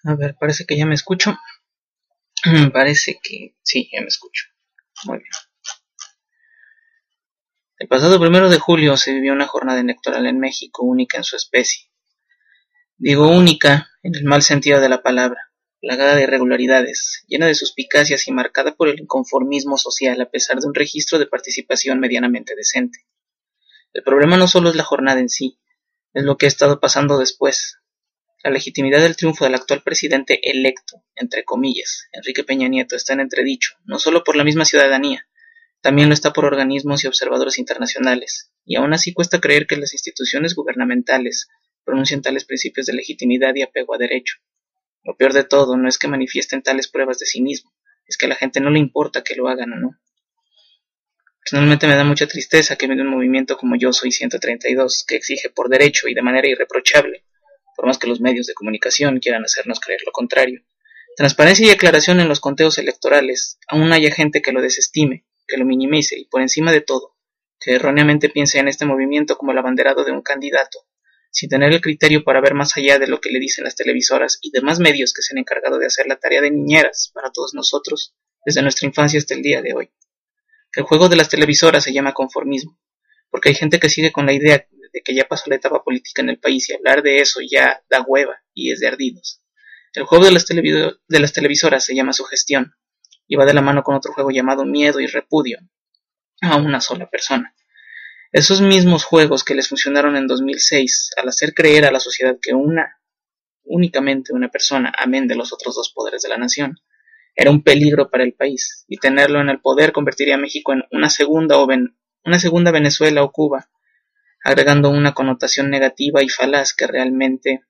A ver, parece que ya me escucho. Parece que sí, ya me escucho. Muy bien. El pasado 1 de julio se vivió una jornada electoral en México única en su especie. Digo única en el mal sentido de la palabra, plagada de irregularidades, llena de suspicacias y marcada por el inconformismo social a pesar de un registro de participación medianamente decente. El problema no solo es la jornada en sí, es lo que ha estado pasando después. La legitimidad del triunfo del actual presidente electo, entre comillas, Enrique Peña Nieto, está en entredicho, no solo por la misma ciudadanía, también lo está por organismos y observadores internacionales, y aún así cuesta creer que las instituciones gubernamentales pronuncien tales principios de legitimidad y apego a derecho. Lo peor de todo no es que manifiesten tales pruebas de cinismo, es que a la gente no le importa que lo hagan o no. Personalmente me da mucha tristeza que venga un movimiento como Yo Soy 132, que exige por derecho y de manera irreprochable, por más que los medios de comunicación quieran hacernos creer lo contrario, transparencia y aclaración en los conteos electorales. Aún haya gente que lo desestime, que lo minimice y, por encima de todo, que erróneamente piense en este movimiento como el abanderado de un candidato, sin tener el criterio para ver más allá de lo que le dicen las televisoras y demás medios que se han encargado de hacer la tarea de niñeras para todos nosotros desde nuestra infancia hasta el día de hoy. El juego de las televisoras se llama conformismo, porque hay gente que sigue con la idea de que ya pasó la etapa política en el país y hablar de eso ya da hueva y es de ardidos. El juego de las televisoras se llama sugestión y va de la mano con otro juego llamado miedo y repudio a una sola persona. Esos mismos juegos que les funcionaron en 2006 al hacer creer a la sociedad que únicamente una persona, amén de los otros dos poderes de la nación, era un peligro para el país, y tenerlo en el poder convertiría a México en una segunda Venezuela o Cuba, agregando una connotación negativa y falaz que realmente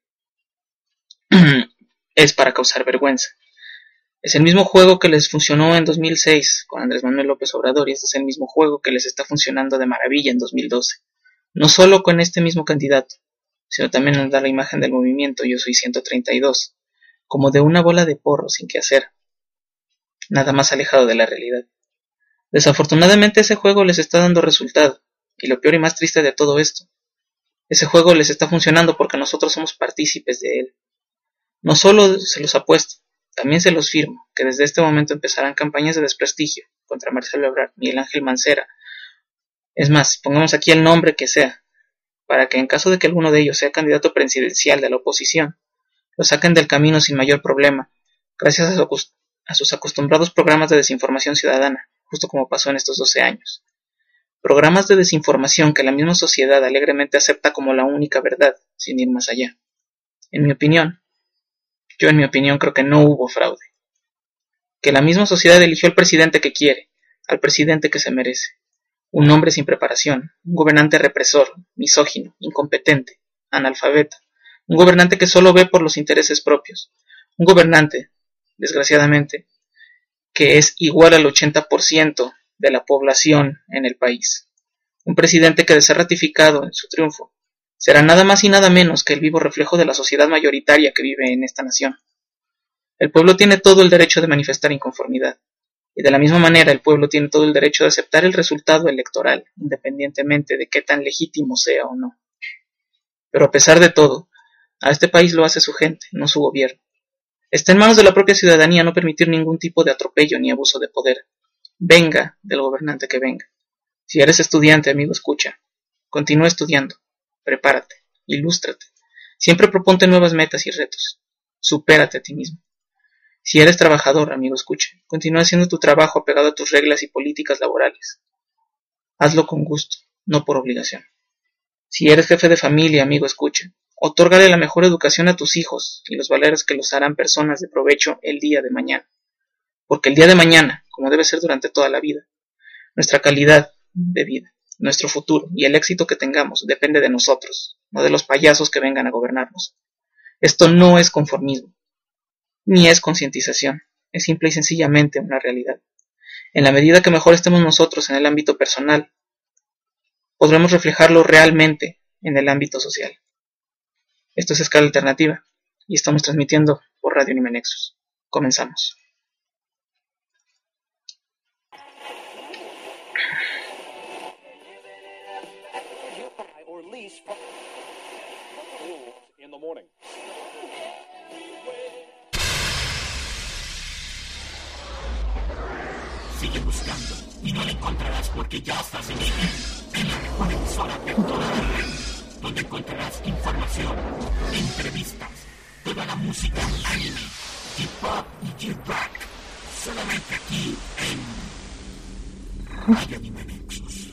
es para causar vergüenza. Es el mismo juego que les funcionó en 2006 con Andrés Manuel López Obrador y este es el mismo juego que les está funcionando de maravilla en 2012. No solo con este mismo candidato, sino también nos da la imagen del movimiento Yo Soy 132, como de una bola de porro sin qué hacer, nada más alejado de la realidad. Desafortunadamente ese juego les está dando resultado, y lo peor y más triste de todo esto, ese juego les está funcionando porque nosotros somos partícipes de él. No solo se los apuesto, también se los firmo, que desde este momento empezarán campañas de desprestigio contra Marcelo Ebrard, Miguel Ángel Mancera. Es más, pongamos aquí el nombre que sea, para que en caso de que alguno de ellos sea candidato presidencial de la oposición, lo saquen del camino sin mayor problema, gracias a sus acostumbrados programas de desinformación ciudadana, justo como pasó en estos 12 años. Programas de desinformación que la misma sociedad alegremente acepta como la única verdad, sin ir más allá. En mi opinión creo que no hubo fraude. Que la misma sociedad eligió al presidente que quiere, al presidente que se merece. Un hombre sin preparación, un gobernante represor, misógino, incompetente, analfabeta, un gobernante que solo ve por los intereses propios, un gobernante, desgraciadamente, que es igual al 80% de la población en el país. Un presidente que, de ser ratificado en su triunfo, será nada más y nada menos que el vivo reflejo de la sociedad mayoritaria que vive en esta nación. El pueblo tiene todo el derecho de manifestar inconformidad, y de la misma manera el pueblo tiene todo el derecho de aceptar el resultado electoral, independientemente de qué tan legítimo sea o no. Pero a pesar de todo, a este país lo hace su gente, no su gobierno. Está en manos de la propia ciudadanía no permitir ningún tipo de atropello ni abuso de poder, venga del gobernante que venga. Si eres estudiante, amigo, escucha. Continúa estudiando. Prepárate. Ilústrate. Siempre proponte nuevas metas y retos. Supérate a ti mismo. Si eres trabajador, amigo, escucha. Continúa haciendo tu trabajo apegado a tus reglas y políticas laborales. Hazlo con gusto, no por obligación. Si eres jefe de familia, amigo, escucha. Otórgale la mejor educación a tus hijos y los valores que los harán personas de provecho el día de mañana. Porque el día de mañana, como debe ser durante toda la vida, nuestra calidad de vida, nuestro futuro y el éxito que tengamos depende de nosotros, no de los payasos que vengan a gobernarnos. Esto no es conformismo, ni es concientización, es simple y sencillamente una realidad. En la medida que mejor estemos nosotros en el ámbito personal, podremos reflejarlo realmente en el ámbito social. Esto es Escala Alternativa y estamos transmitiendo por Radio Anime Nexus. Comenzamos. Sigue buscando y no lo encontrarás porque ya estás en ella. En la mejor emisora de toda la red, donde encontrarás información, entrevistas, toda la música anime, hip hop y J-Rock. Solamente aquí en Radio Anime Nexus.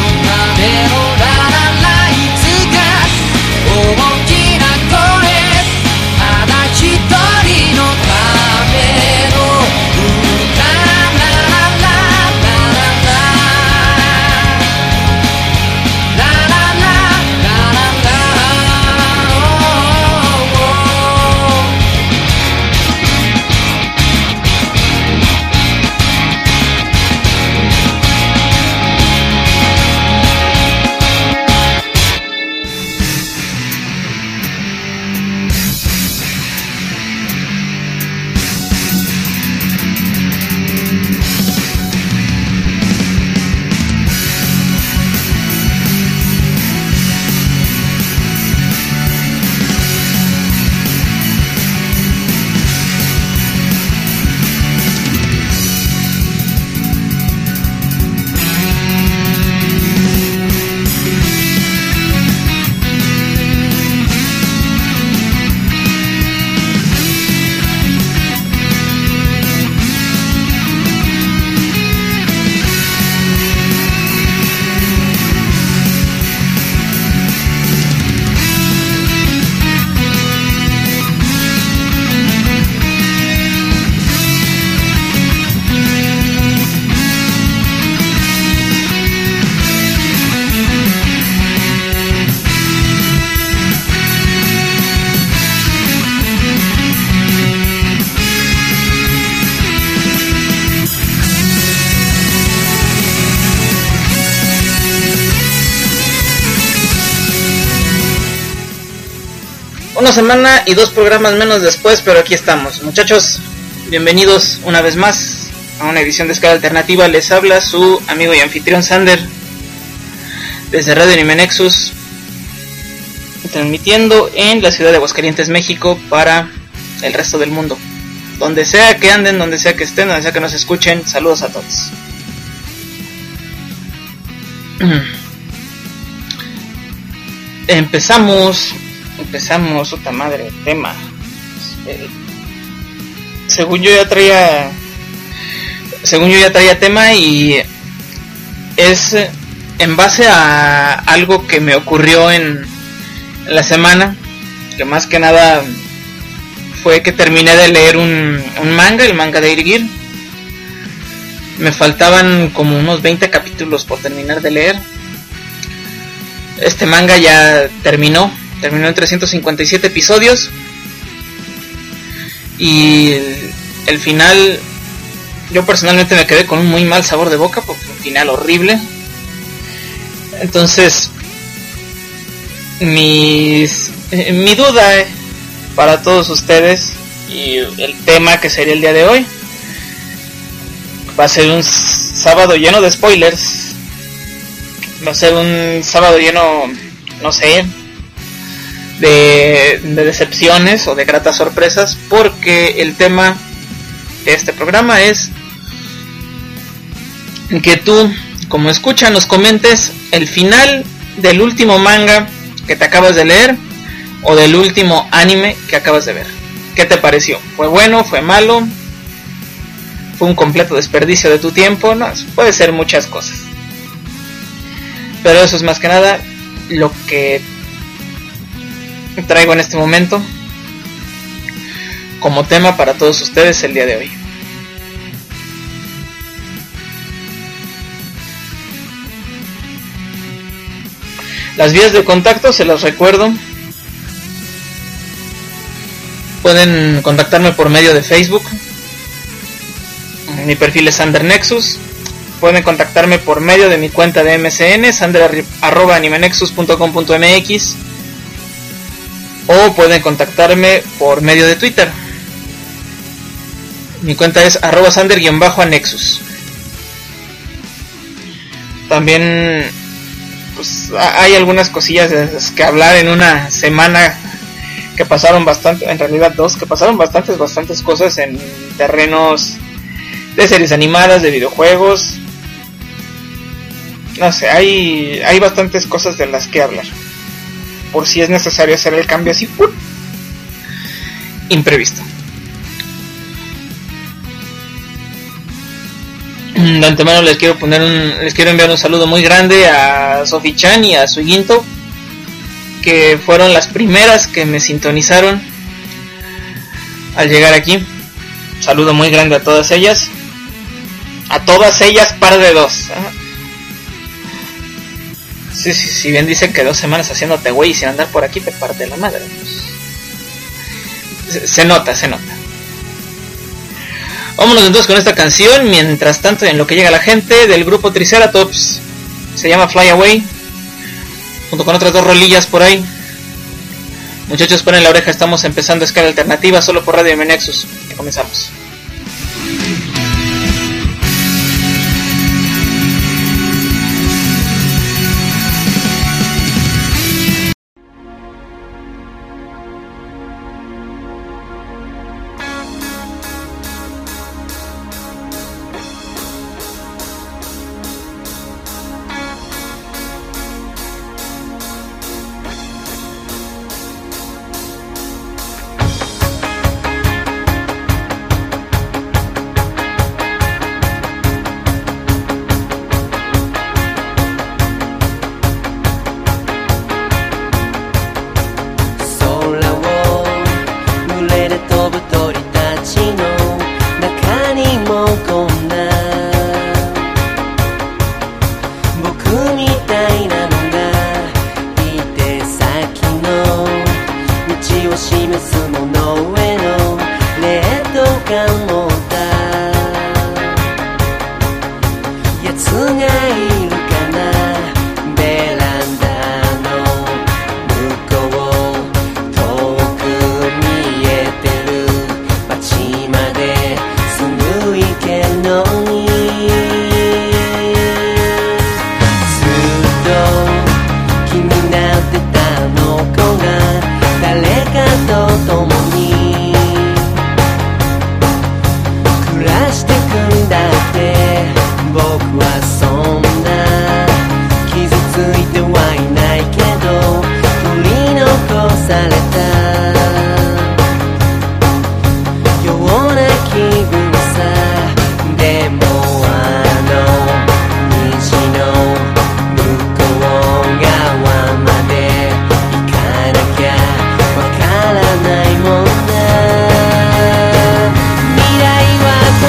大きな声 Una semana y 2 programas menos después, pero aquí estamos. Muchachos, bienvenidos una vez más a una edición de Escala Alternativa. Les habla su amigo y anfitrión Sander desde Radio Anime Nexus, transmitiendo en la ciudad de Aguascalientes, México, para el resto del mundo. Donde sea que anden, donde sea que estén, donde sea que nos escuchen, saludos a todos. Empezamos, otra madre, tema. Según yo ya traía tema, y es en base a algo que me ocurrió en la semana, que más que nada fue que terminé de leer un manga, el manga de Air. Me faltaban como unos 20 capítulos por terminar de leer. Este manga ya terminó en 357 episodios. Y el final, yo personalmente me quedé con un muy mal sabor de boca, porque fue un final horrible. Entonces, mi duda para todos ustedes, y el tema que sería el día de hoy, va a ser un sábado lleno de spoilers. Va a ser un sábado lleno, no sé, de decepciones o de gratas sorpresas, porque el tema de este programa es que tú, como escucha, nos comentes el final del último manga que te acabas de leer o del último anime que acabas de ver. ¿Qué te pareció? ¿Fue bueno? ¿Fue malo? ¿Fue un completo desperdicio de tu tiempo? No, puede ser muchas cosas. Pero eso es más que nada lo que traigo en este momento como tema para todos ustedes el día de hoy. Las vías de contacto se las recuerdo. Pueden contactarme por medio de Facebook. Mi perfil es Sander Nexus. Pueden contactarme por medio de mi cuenta de MSN, sander@animenexus.com.mx, o pueden contactarme por medio de Twitter. Mi cuenta es @sander_anexus. También pues hay algunas cosillas que hablar en una semana que pasaron bastante, en realidad dos, que pasaron bastantes cosas en terrenos de series animadas, de videojuegos. No sé, hay bastantes cosas de las que hablar, por si es necesario hacer el cambio así imprevisto. De antemano les quiero enviar un saludo muy grande a Sophie Chan y a Suiginto, que fueron las primeras que me sintonizaron al llegar aquí. Un saludo muy grande a todas ellas. A todas ellas, par de dos. Sí, si bien dicen que 2 semanas haciéndote güey y sin andar por aquí te parte la madre. Se nota. Vámonos entonces con esta canción. Mientras tanto, en lo que llega la gente del grupo Triceratops, se llama Fly Away, junto con otras 2 rolillas por ahí. Muchachos, ponen la oreja, estamos empezando Escala Alternativa solo por Radio Anime Nexus. Ya comenzamos. と共に暮らしてくんだって僕はそんな傷ついてはいないけど取り残されたような気分さでも虹の向こう側まで行かなきゃわからないもんな未来はこ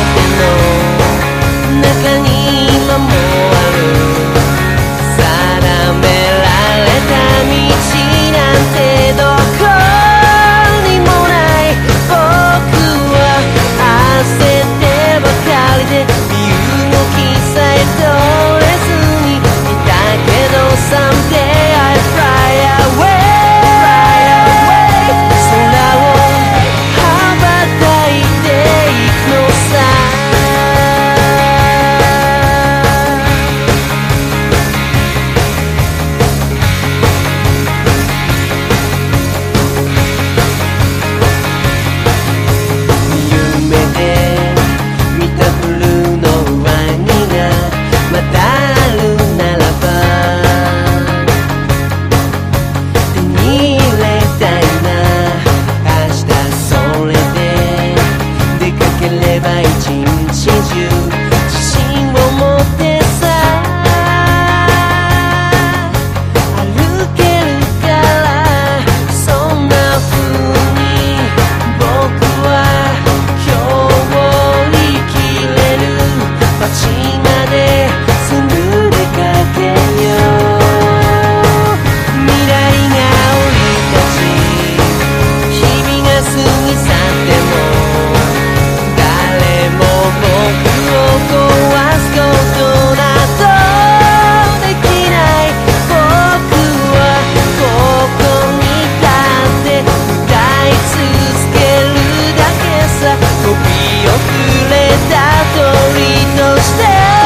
の手の中に今もある定められた道なんてどこにもない僕は焦ってばかりで身動きさえ取れずにいたけど Someday I fly away 空を羽ばたいていくのさ夢で見たブルーのワニがまだあるならば手に入れたいな明日それで出かければ一日中自信を持ってさ歩けるからそんな風に僕は今日を生きれる街まですぐ出かけよう未来が降り立ち日々が過ぎ去っても誰も僕を壊すことなどできない僕はここに立って歌い続けるだけさ飛び遅れた鳥として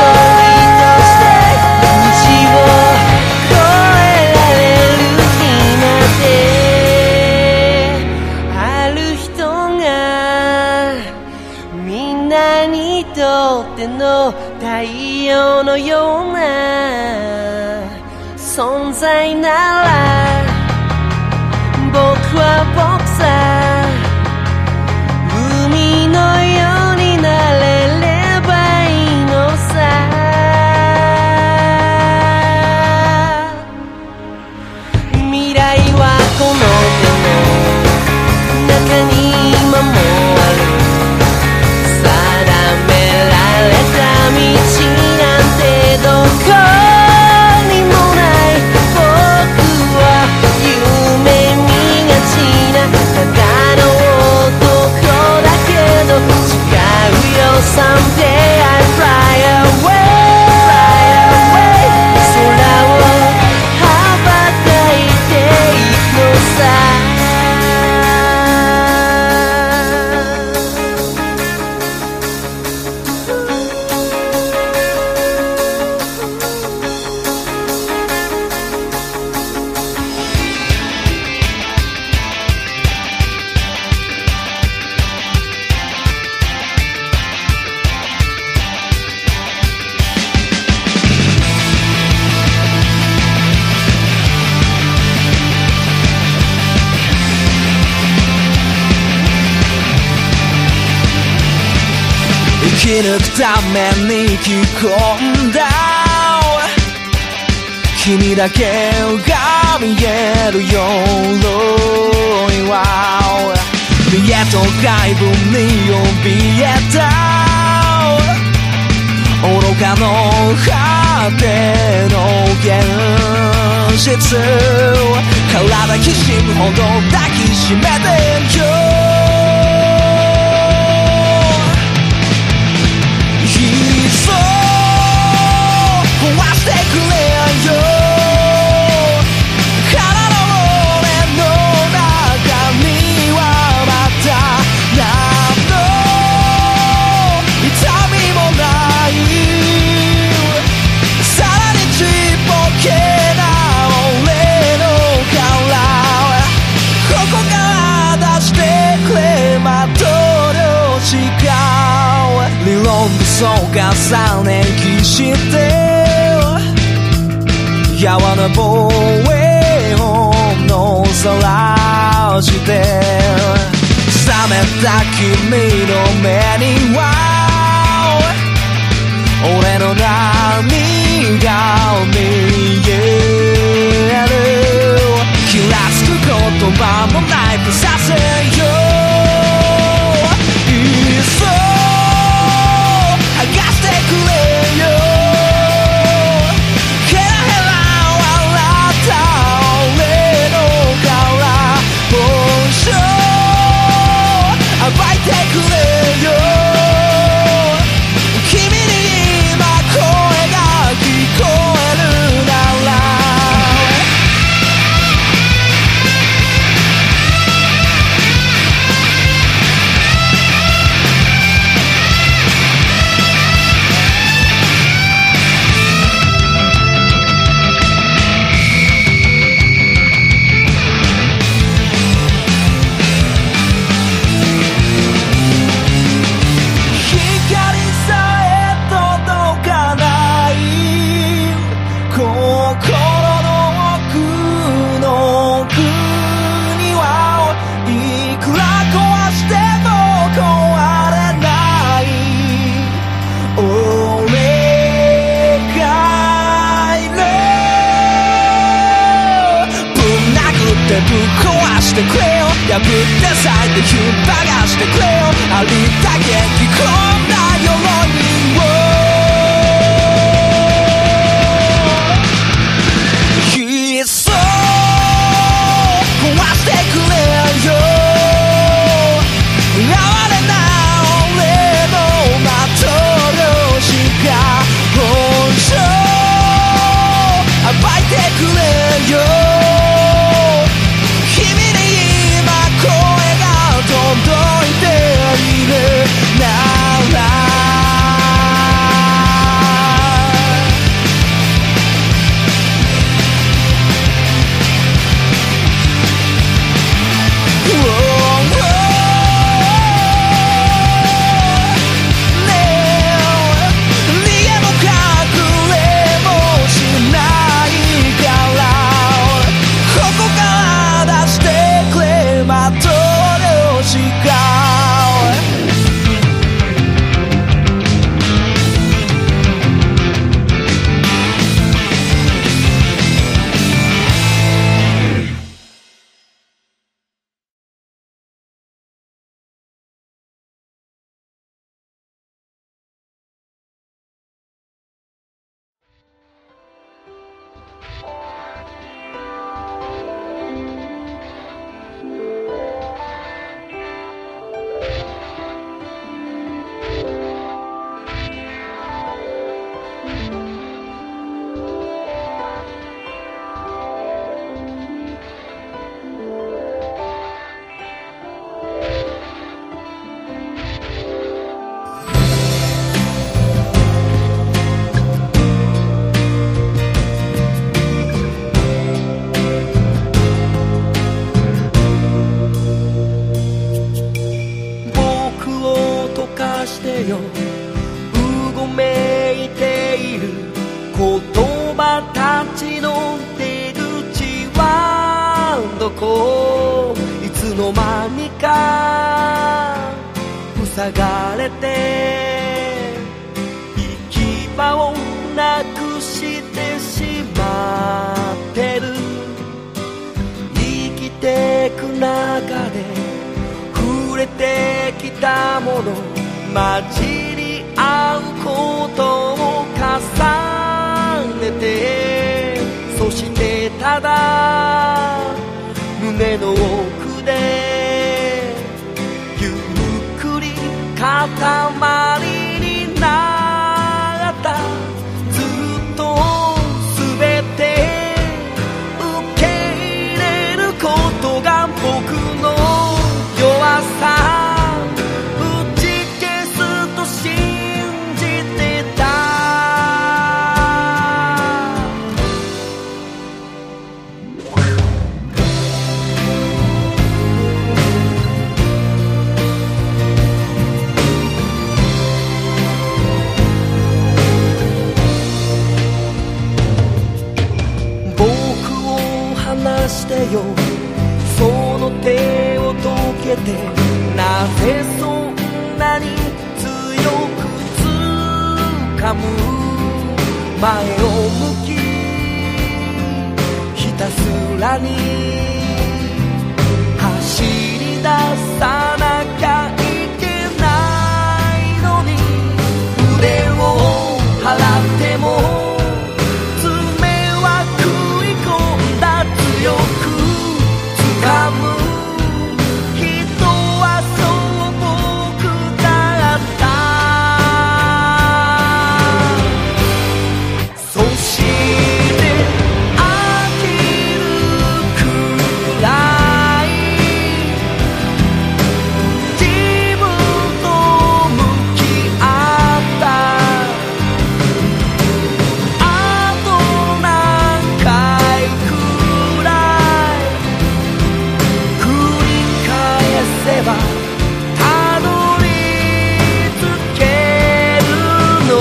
道を越えられる日まである人がみんなにとっての太陽のような存在なら僕は僕さ海のようになれればいいのさ未来はこの手の中に今もある定められた道なんてどこにもない僕は夢見がちなただの男だけど違うよ Someday I fly away 空を羽ばたいていくのさ生き抜くために着込んだ君だけが見える夜は見えと外部に怯えた愚かの果ての現実体きしむほど抱きしめてよ壊してくれよ空の俺の中にはまた何の痛みもないさらにちっぽけな俺の殻ここからそうか3年期してやわな防衛本の晒して冷めた君の目には俺の涙を見える気らつく言葉もないとさせよいっそ剥がしてくれよヘラヘラ笑った俺のから本性暴いてくれよ君に今声が聞こえるなら破って咲いてひっぱがしてくれよありったけ着込んだ鎧をいっそ壊してくれよ哀れな俺の的漁師が本性暴いてくれよ届いているならいつの間にか塞がれて行き場をなくしてしまってる生きてく中で触れてきたもの混じり合うことを重ねてそしてただ胸の奥でゆっくり塊になったずっと全て受け入れることが僕の弱さ打ち消すと信じてたぜそんなに強く掴む前を向きひたすらに走り出さなきゃいけないのに腕を払っても爪は食い込んだ強く掴む人はそう僕だったそして飽きるくらい自分と向き合ったあと何回くらい繰り返せばたどり着けるの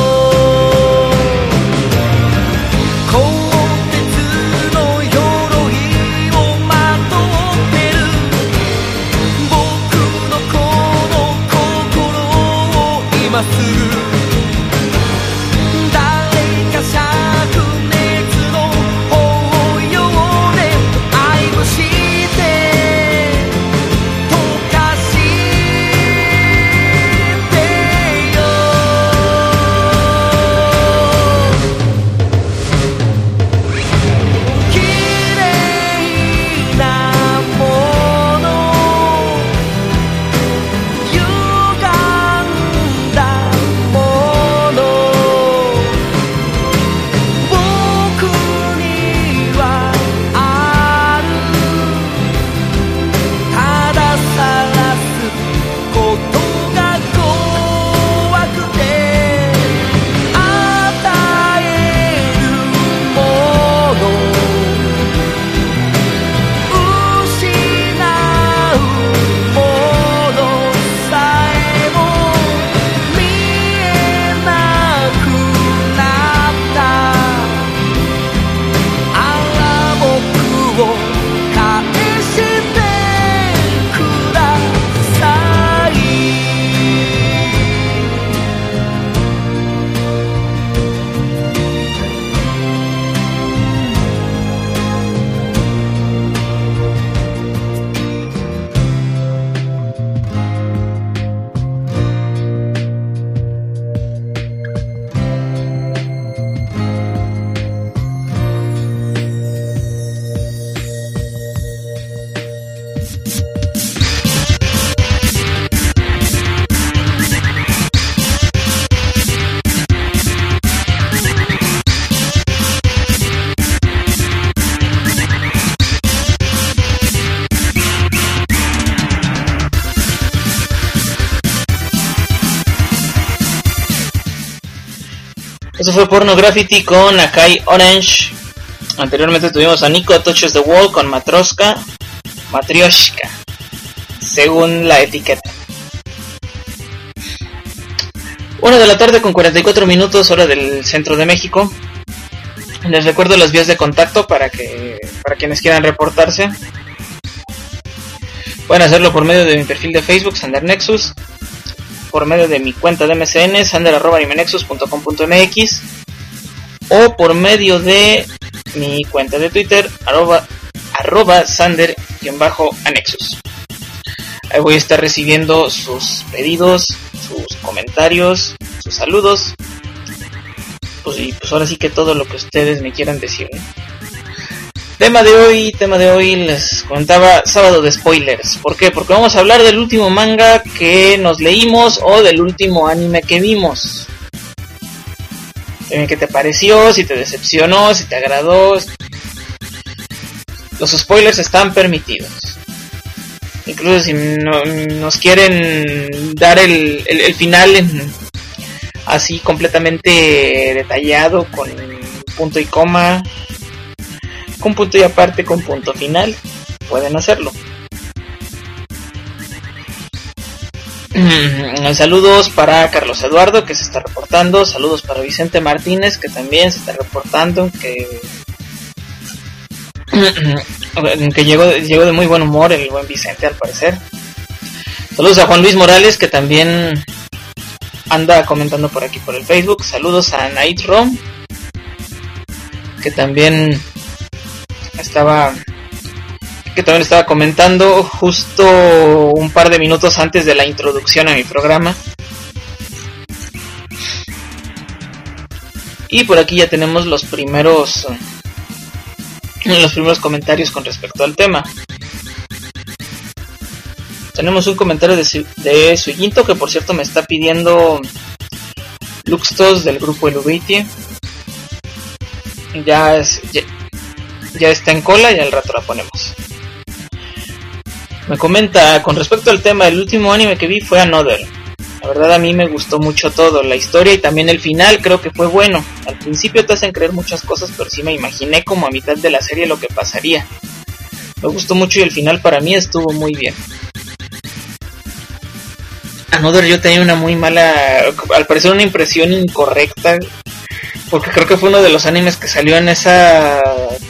鋼鉄の鎧をまとってる僕のこの心を今すぐ誰か灼熱の抱擁で愛をして溶かしてよ綺麗なもの歪んだもの僕にはあるただ晒すことが怖くて与えるもの失うものさえも見えなくなったあら僕を返してください Eso fue Porno Graffiti con Akai Orange. Anteriormente tuvimos a Nico Touches the Wall con Matryoshka, según la etiqueta. 1 de la tarde con 44 minutos, hora del centro de México. Les recuerdo las vías de contacto para quienes quieran reportarse. Pueden hacerlo por medio de mi perfil de Facebook, Sander Nexus, por medio de mi cuenta de MSN, sander@animenexus.com.mx, o por medio de mi cuenta de Twitter, @sander_anexus. Ahí voy a estar recibiendo sus pedidos, sus comentarios, sus saludos, y pues ahora sí que todo lo que ustedes me quieran decir, ¿no? Tema de hoy les comentaba, sábado de spoilers. ¿Por qué? Porque vamos a hablar del último manga que nos leímos o del último anime que vimos. ¿Qué te pareció? Si te decepcionó, si te agradó. Los spoilers están permitidos. Incluso si nos quieren dar el final así completamente detallado, con punto y coma, con punto y aparte, con punto final, pueden hacerlo. Saludos para Carlos Eduardo, que se está reportando. Saludos para Vicente Martínez, que también se está reportando, que llegó de muy buen humor el buen Vicente, al parecer. Saludos a Juan Luis Morales, que también anda comentando por aquí por el Facebook. Saludos a Night Rom, que también estaba comentando justo un par de minutos antes de la introducción a mi programa. Y por aquí ya tenemos los primeros comentarios con respecto al tema. Tenemos un comentario de Suyinto, que por cierto me está pidiendo Luxtos del grupo Eluveitie. Ya está en cola y al rato la ponemos. Me comenta con respecto al tema: el último anime que vi fue Another. La verdad a mí me gustó mucho todo, la historia y también el final creo que fue bueno. Al principio te hacen creer muchas cosas, pero sí me imaginé como a mitad de la serie lo que pasaría. Me gustó mucho y el final para mí estuvo muy bien. Another yo tenía una muy mala, al parecer una impresión incorrecta, porque creo que fue uno de los animes que salió en esa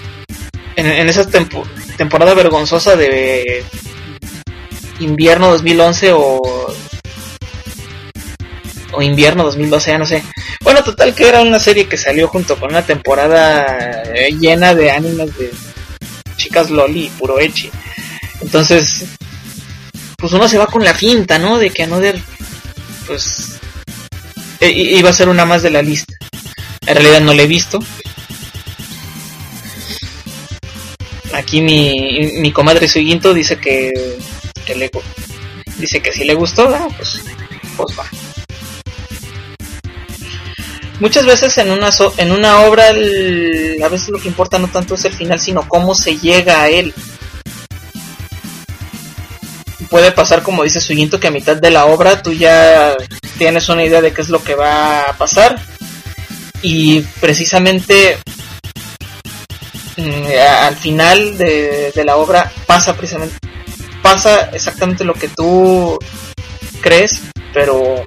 temporada vergonzosa de invierno 2011 o invierno 2012, ya no sé. Bueno, total que era una serie que salió junto con una temporada llena de animes de chicas loli y puro ecchi. Entonces, pues uno se va con la finta, ¿no? De que Another, pues, iba a ser una más de la lista. En realidad no la he visto. Aquí mi comadre Suyinto dice que sí le gustó, ¿no? Pues va. Muchas veces en una obra a veces lo que importa no tanto es el final, sino cómo se llega a él. Puede pasar, como dice Suyinto, que a mitad de la obra tú ya tienes una idea de qué es lo que va a pasar, y precisamente al final de la obra pasa exactamente lo que tú crees, pero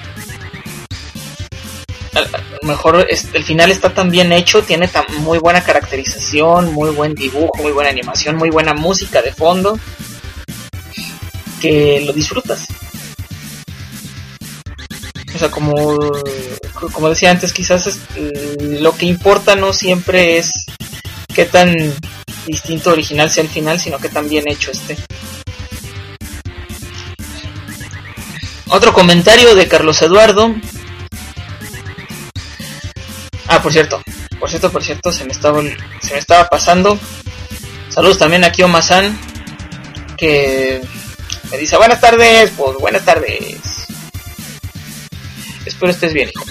a lo mejor el final está tan bien hecho, tiene muy buena caracterización, muy buen dibujo, muy buena animación, muy buena música de fondo, que lo disfrutas. O sea, como decía antes, quizás lo que importa no siempre es qué tan distinto original sea el final, sino qué tan bien hecho esté. Otro comentario de Carlos Eduardo. Por cierto, se me estaba pasando. Saludos también a Kiyoma-san, que me dice buenas tardes. Pues buenas tardes. Espero estés bien, hijo.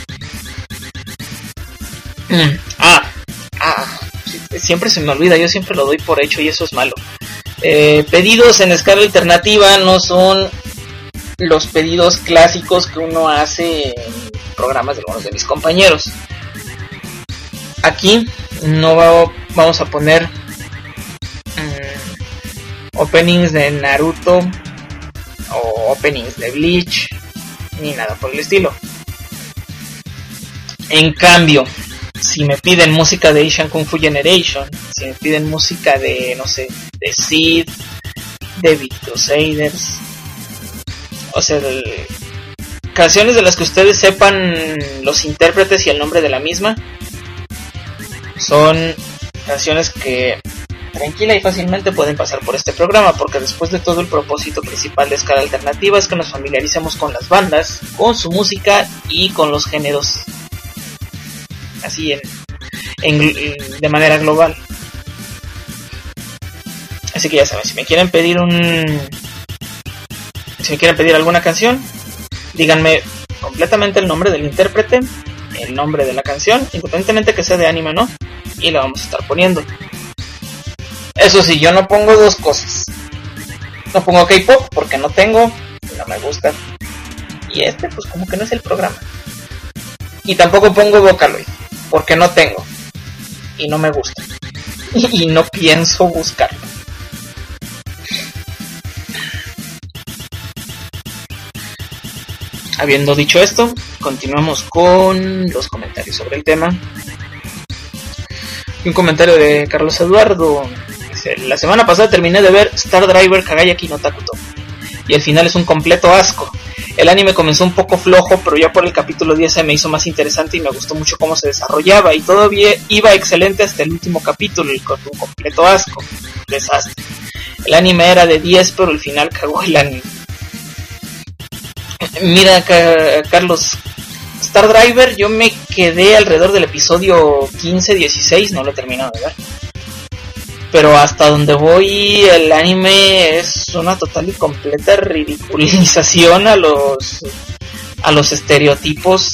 Siempre se me olvida, yo siempre lo doy por hecho y eso es malo. Pedidos en escala alternativa no son los pedidos clásicos que uno hace en programas de algunos de mis compañeros. Aquí no vamos a poner openings de Naruto o openings de Bleach ni nada por el estilo. En cambio, si me piden música de Asian Kung Fu Generation, si me piden música de, no sé, de Sid, de Beat Crusaders, o sea, canciones de las que ustedes sepan los intérpretes y el nombre de la misma, son canciones que tranquila y fácilmente pueden pasar por este programa, porque después de todo el propósito principal de Escala Alternativa es que nos familiaricemos con las bandas, con su música y con los géneros, así de manera global. Así que ya saben, si me quieren pedir alguna canción, díganme completamente el nombre del intérprete, el nombre de la canción, independientemente que sea de anime o no, y la vamos a estar poniendo. Eso sí, yo no pongo dos cosas. No pongo K-pop porque no tengo, no me gusta, y pues como que no es el programa. Y tampoco pongo Vocaloid porque no tengo y no me gusta y no pienso buscarlo. Habiendo dicho esto, continuamos con los comentarios sobre el tema. Un comentario de Carlos Eduardo. Dice: la semana pasada terminé de ver Star Driver Kagayaki no Takuto. y el final es un completo asco. El anime comenzó un poco flojo, pero ya por el capítulo 10 se me hizo más interesante y me gustó mucho cómo se desarrollaba, y todavía iba excelente hasta el último capítulo, y con un completo asco, desastre. El anime era de 10, pero el final cagó el anime. Mira, Carlos, Star Driver, yo me quedé alrededor del episodio 15-16, no lo he terminado de ver. Pero hasta donde voy, el anime es una total y completa ridiculización a los estereotipos,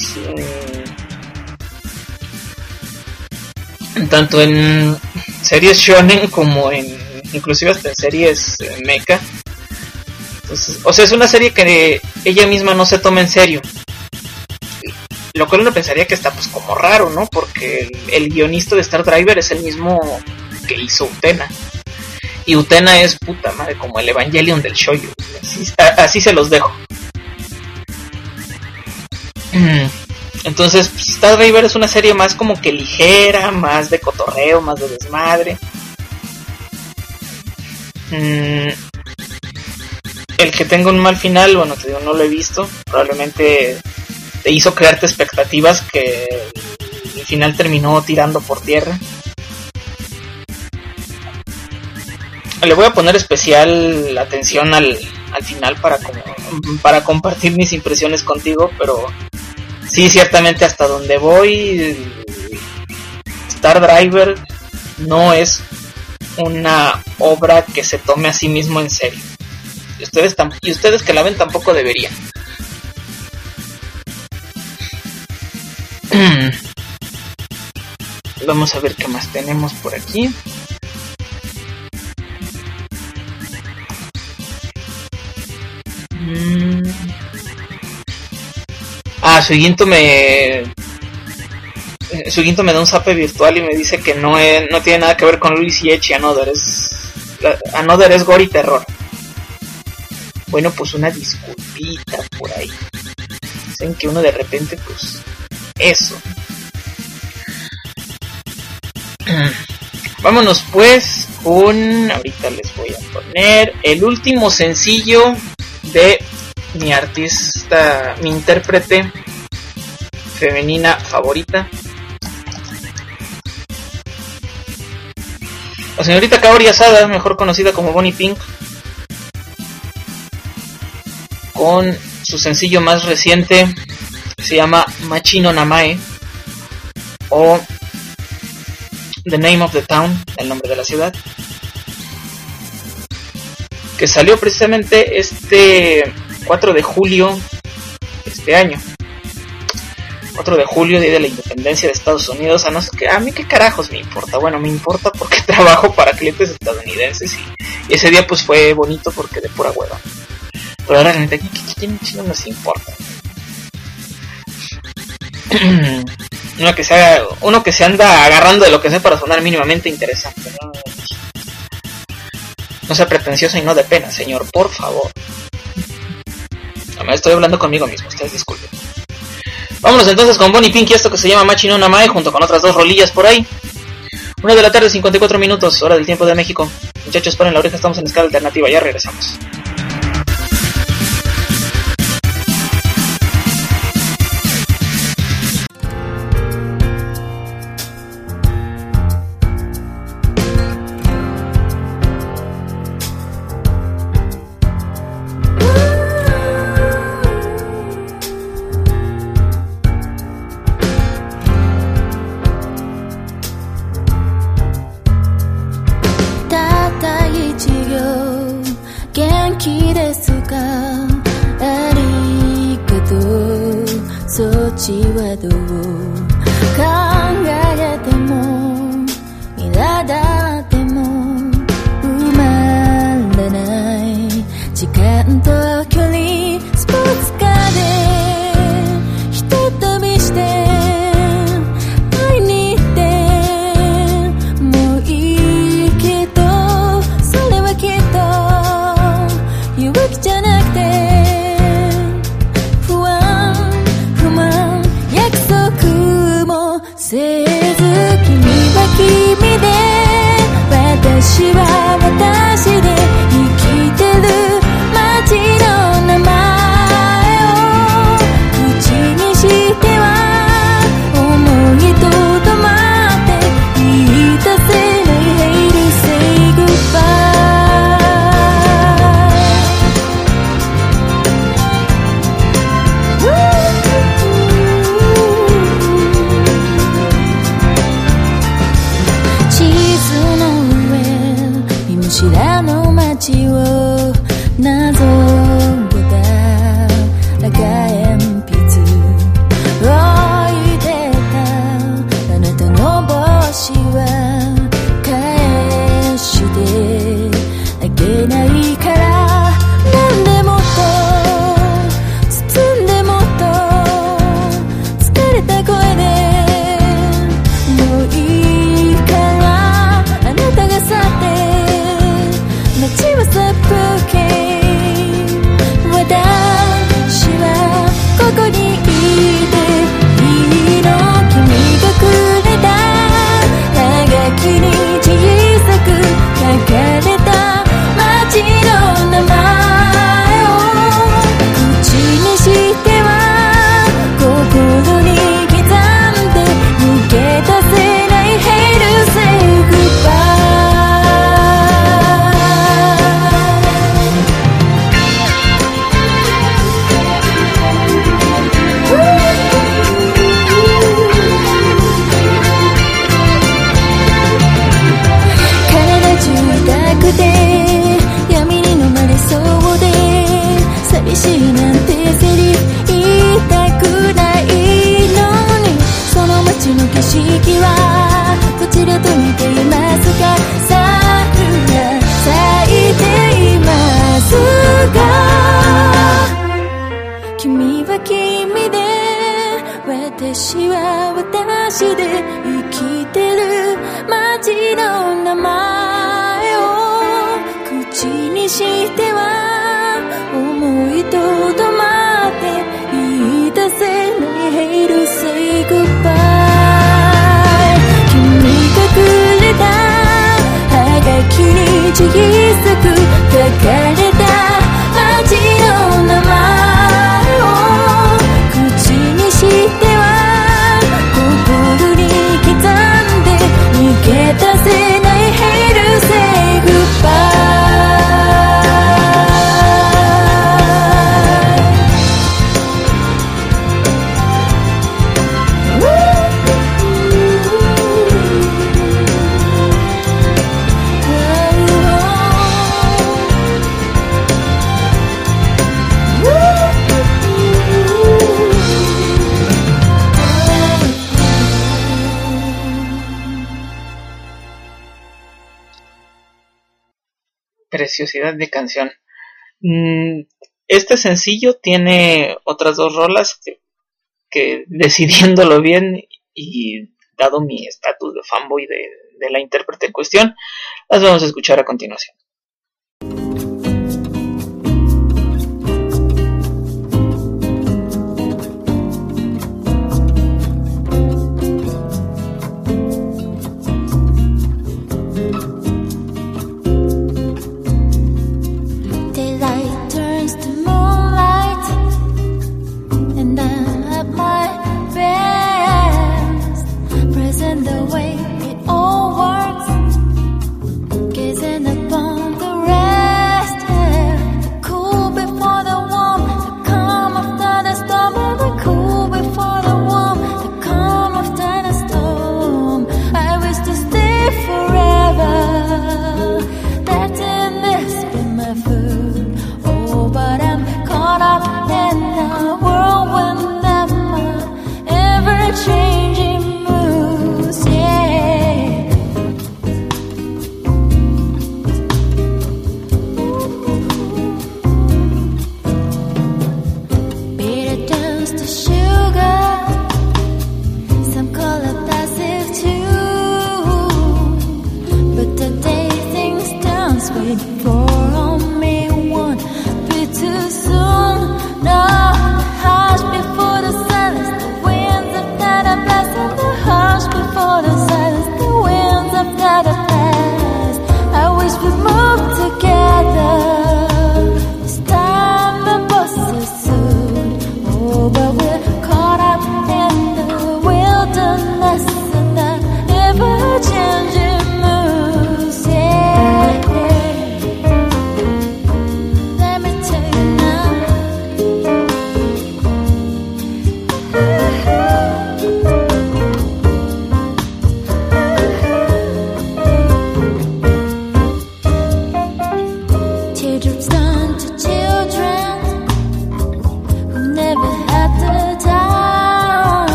tanto en series shonen como inclusive hasta en series mecha. Entonces, o sea, es una serie que ella misma no se toma en serio, lo cual uno pensaría que está pues como raro, ¿no? Porque el guionista de Star Driver es el mismo que hizo Utena, y Utena es puta madre como el Evangelion del shoujo, así se los dejo. Entonces Star Driver es una serie más como que ligera, más de cotorreo, más de desmadre. El que tenga un mal final, bueno, te digo, no lo he visto, probablemente te hizo crearte expectativas que el final terminó tirando por tierra. Le voy a poner especial atención al final para compartir mis impresiones contigo, pero sí, ciertamente hasta donde voy, Star Driver no es una obra que se tome a sí mismo en serio. Y ustedes que la ven tampoco deberían. Vamos a ver qué más tenemos por aquí. Suginto me da un zape virtual y me dice que no tiene nada que ver con Luis y Echi. Another es gore y terror. Bueno, pues una disculpita por ahí. Dicen que uno de repente, pues, eso. Vámonos pues con... Ahorita les voy a poner el último sencillo de mi artista, mi intérprete femenina favorita, la señorita Kaori Asada, mejor conocida como Bonnie Pink, con su sencillo más reciente, se llama Machi no Namae, o The Name of the Town, el nombre de la ciudad, que salió precisamente este 4 de julio de este año. 4 de julio, día de la independencia de Estados Unidos. A mí qué carajos me importa. Bueno, me importa porque trabajo para clientes estadounidenses y ese día pues fue bonito porque de pura hueva. Pero ahora realmente, ¿quién chino nos importa? Uno que se anda agarrando de lo que sea para sonar mínimamente interesante, ¿no? No sea pretencioso y no de pena, señor, por favor. No, me estoy hablando conmigo mismo, ustedes disculpen. Vámonos entonces con Bonnie Pink y esto que se llama Machi no Namae, junto con otras dos rolillas por ahí. 1 de la tarde, 54 minutos, hora del tiempo de México. Muchachos, paren la oreja, estamos en escala alternativa, ya regresamos. She was ちらと似ていますか。桜咲いていますが、君は君で私は私で生きてる街の名前を口にしては思いとどまって言い出せない Hate to say goodbye。 君がくれたハガキに小さく書かれた街の名前を口にしては心に刻んで逃げ出せない Hate to say goodbye。 Preciosidad de canción. Este sencillo tiene otras dos rolas que decidiéndolo bien y dado mi estatus de fanboy de la intérprete en cuestión, las vamos a escuchar a continuación.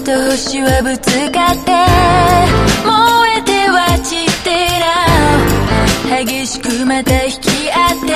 と星はぶつかって燃えては散ってな激しくまた引き合って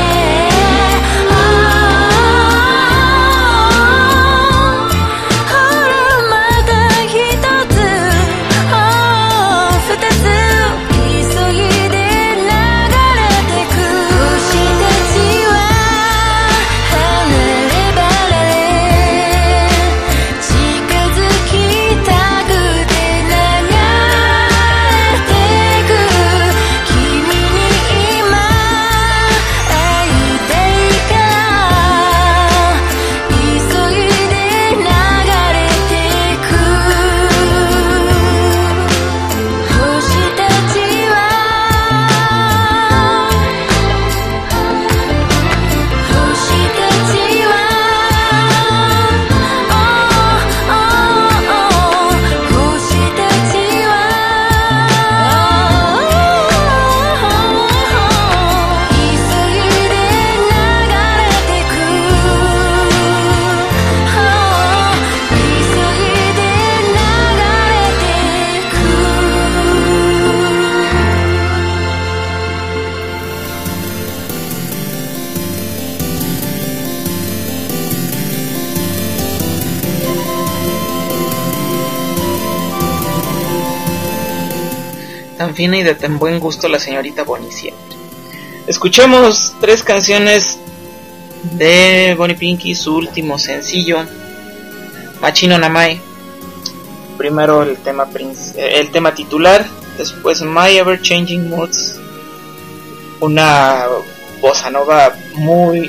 Tan fina y de tan buen gusto la señorita Bonnie siempre. Escuchemos 3 canciones de Bonnie Pinky, su último sencillo, Machino Namae. Primero el tema titular, después My Ever Changing Moods, una bossa nova muy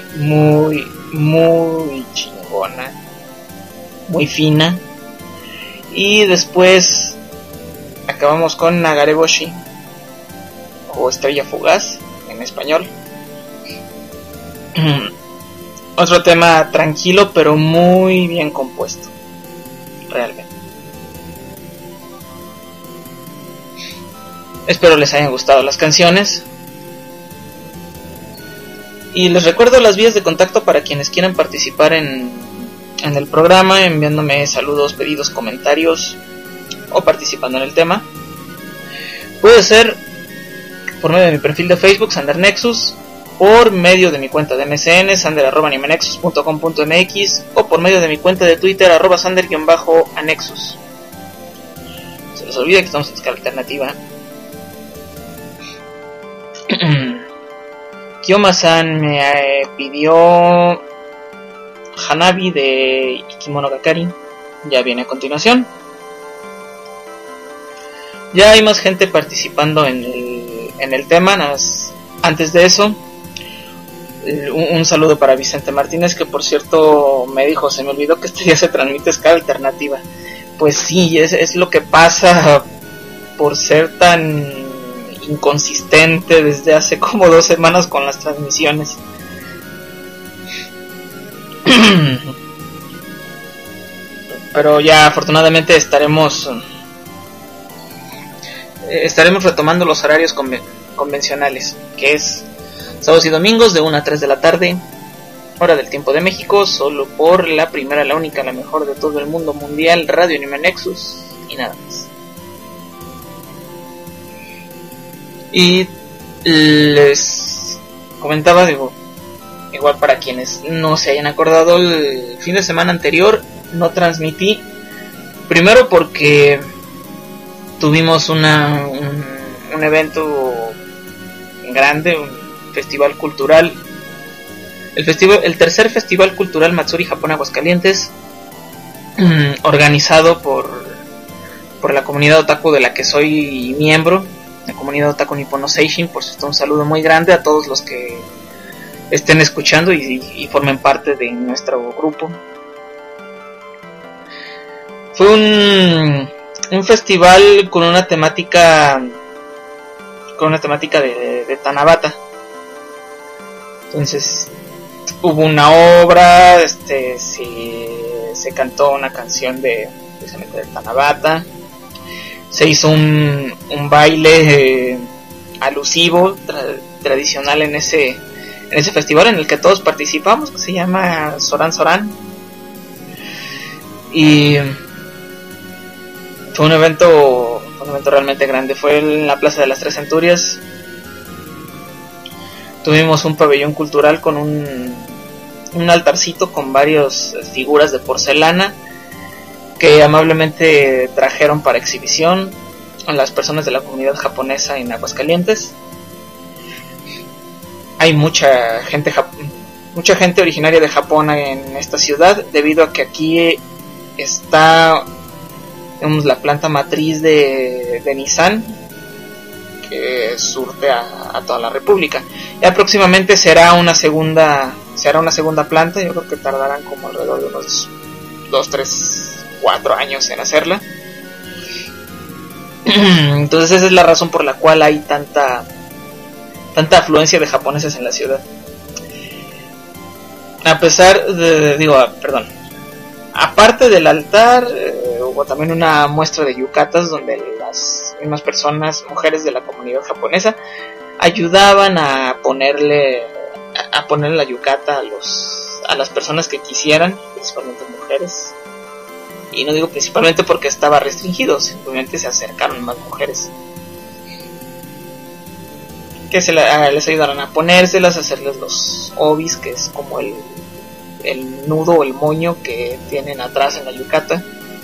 chingona, muy fina, y después acabamos con Nagareboshi, o Estrella Fugaz en español. Otro tema tranquilo pero muy bien compuesto, realmente. Espero les hayan gustado las canciones. Y les recuerdo las vías de contacto para quienes quieran participar en el programa, enviándome saludos, pedidos, comentarios o participando en el tema. Puede ser por medio de mi perfil de Facebook, Sander Nexus, por medio de mi cuenta de MSN, sander@nimenexus.com.mx, o por medio de mi cuenta de Twitter, @sander_anexus. Se les olvida que estamos en escala alternativa. Kiyoma-san me pidió Hanabi de Ikimonogatari, ya viene a continuación. Ya hay más gente participando en el tema. Nada más, antes de eso, un saludo para Vicente Martínez, que por cierto me dijo, se me olvidó que este día se transmite escala alternativa. Pues sí, es lo que pasa por ser tan inconsistente desde hace como 2 semanas con las transmisiones. Pero ya afortunadamente estaremos retomando los horarios convencionales, que es sábados y domingos de 1 a 3 de la tarde, hora del tiempo de México, solo por la primera, la única, la mejor de todo el mundo mundial, Radio Anime Nexus, y nada más. Y les comentaba, igual para quienes no se hayan acordado, el fin de semana anterior no transmití, primero porque tuvimos un evento grande, un festival cultural, el tercer festival cultural Matsuri Japón Aguascalientes, organizado por la comunidad otaku de la que soy miembro, la comunidad otaku Nippono Seishin. Por cierto, un saludo muy grande a todos los que estén escuchando y formen parte de nuestro grupo. Fue un festival con una temática de Tanabata. Entonces hubo una obra, se cantó una canción precisamente de Tanabata, se hizo un baile alusivo, tradicional en ese festival en el que todos participamos, que se llama Soran Soran. Y Fue un evento realmente grande. Fue en la Plaza de las Tres Centurias. Tuvimos un pabellón cultural con un altarcito con varias figuras de porcelana que amablemente trajeron para exhibición a las personas de la comunidad japonesa en Aguascalientes. Hay mucha gente originaria de Japón en esta ciudad, debido a que aquí está, digamos, la planta matriz de Nissan, que surte a toda la república. Ya próximamente será una segunda planta. Yo creo que tardarán como alrededor de unos 2, 3, 4 años en hacerla. Entonces esa es la razón por la cual hay tanta afluencia de japoneses en la ciudad. Aparte del altar, hubo también una muestra de yucatas donde las mismas personas, mujeres de la comunidad japonesa, ayudaban a ponerle la yukata a las personas que quisieran, principalmente mujeres. Y no digo principalmente porque estaba restringido, simplemente se acercaron más mujeres que les ayudaron a ponérselas, a hacerles los obis, que es como el nudo o el moño que tienen atrás en la yukata.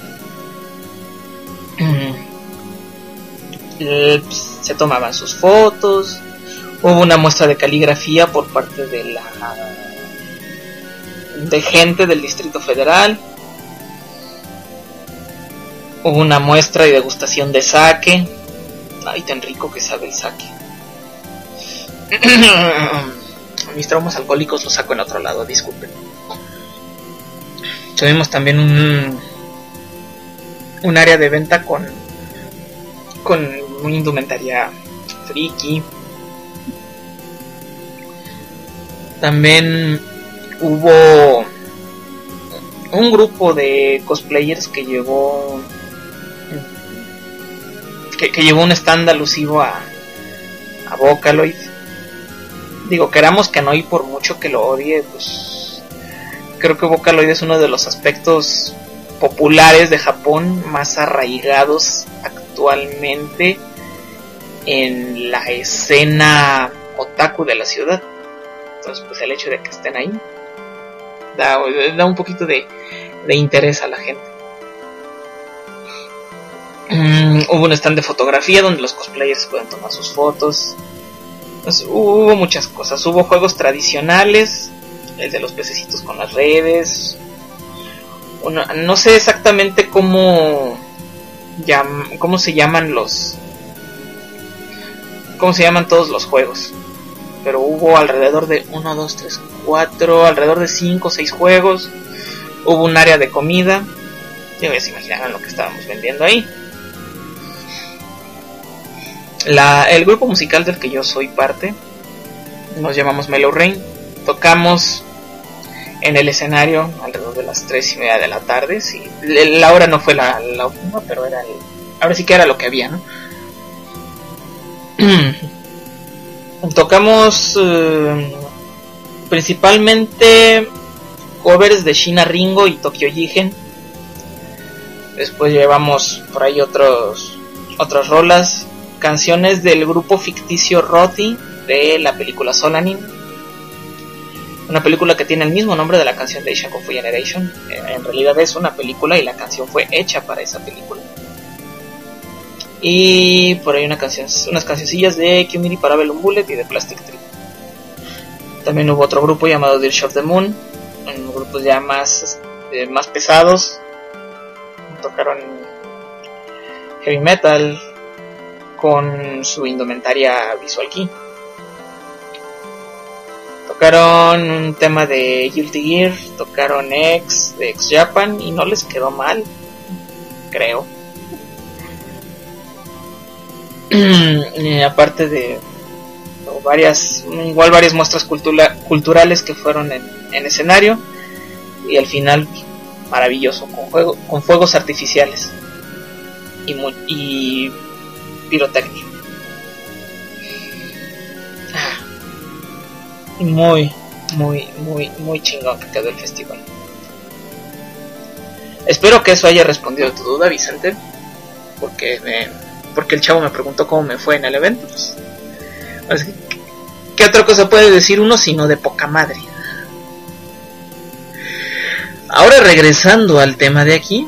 Se tomaban sus fotos. Hubo una muestra de caligrafía por parte de gente del Distrito Federal. Hubo una muestra y degustación de sake. Ay, tan rico que sabe el sake. Mis traumas alcohólicos los saco en otro lado, disculpen. Tuvimos también un área de venta con una indumentaria friki. También hubo un grupo de cosplayers que llevó un stand alusivo a Vocaloid. Digo, queramos que no, y por mucho que lo odie, pues creo que Vocaloid es uno de los aspectos populares de Japón más arraigados actualmente en la escena otaku de la ciudad. Entonces, pues el hecho de que estén ahí da un poquito de interés a la gente. Hubo un stand de fotografía donde los cosplayers pueden tomar sus fotos. Pues, hubo muchas cosas. Hubo juegos tradicionales, el de los pececitos con las redes. No sé exactamente cómo se llaman todos los juegos, pero hubo alrededor de 1, 2, 3, 4, alrededor de 5 o 6 juegos. Hubo un área de comida. Ya se imaginarán lo que estábamos vendiendo ahí. El grupo musical del que yo soy parte, nos llamamos Mellow Rain. Tocamos en el escenario alrededor de las 3:30 de la tarde. Sí, la hora no fue la última, pero ahora sí que era lo que había, ¿no? Tocamos principalmente covers de Shina Ringo y Tokyo Jigen. Después llevamos por ahí otras rolas, canciones del grupo ficticio Roti de la película Solanin, una película que tiene el mismo nombre de la canción de Asian Kung Fu Generation. En realidad es una película y la canción fue hecha para esa película. Y por ahí unas cancioncillas de Kyumiri Parabellum Bullet y de Plastic Tree. También hubo otro grupo llamado Dirge of the Moon, grupos ya más pesados. Tocaron heavy metal con su indumentaria Visual Kei. Tocaron un tema de Guilty Gear, tocaron X de X Japan y no les quedó mal, creo. Aparte de varias muestras culturales que fueron en escenario, y al final maravilloso con fuegos artificiales y pirotecnia. Muy chingón que quedó el festival. Espero que eso haya respondido a tu duda, Vicente. porque el chavo me preguntó cómo me fue en el evento. Pues, ¿qué otra cosa puede decir uno sino de poca madre? Ahora regresando al tema de aquí.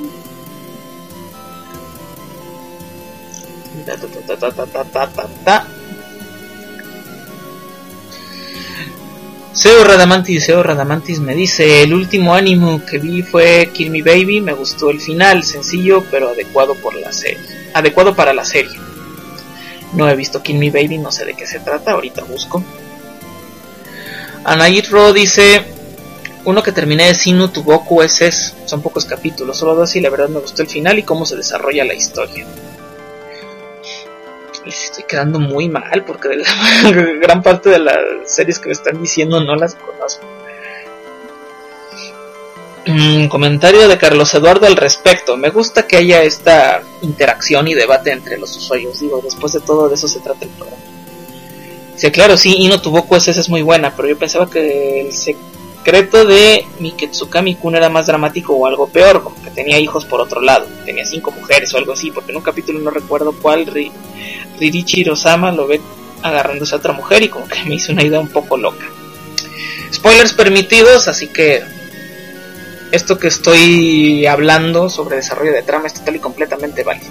Seo Radamantis me dice: el último anime que vi fue Kill Me Baby, me gustó el final, sencillo pero adecuado para la serie. No he visto Kill Me Baby, no sé de qué se trata, ahorita busco. Anaid Ro dice: uno que terminé de Sinu Tuboku SS, son pocos capítulos, solo 2 y la verdad me gustó el final y cómo se desarrolla la historia. Les estoy quedando muy mal porque de la gran parte de las series que me están diciendo no las conozco. Comentario de Carlos Eduardo al respecto. Me gusta que haya esta interacción y debate entre los usuarios. Digo, después de todo de eso se trata el programa. Sí, claro, sí, Ino Tuboku SS es muy buena, pero yo pensaba que el secreto de Miketsukami-kun era más dramático o algo peor, como que tenía hijos por otro lado, tenía 5 mujeres o algo así, porque en un capítulo no recuerdo cuál, Ririchi Hirosama lo ve agarrándose a otra mujer y como que me hizo una idea un poco loca. Spoilers permitidos, así que esto que estoy hablando sobre desarrollo de trama es total y completamente válido.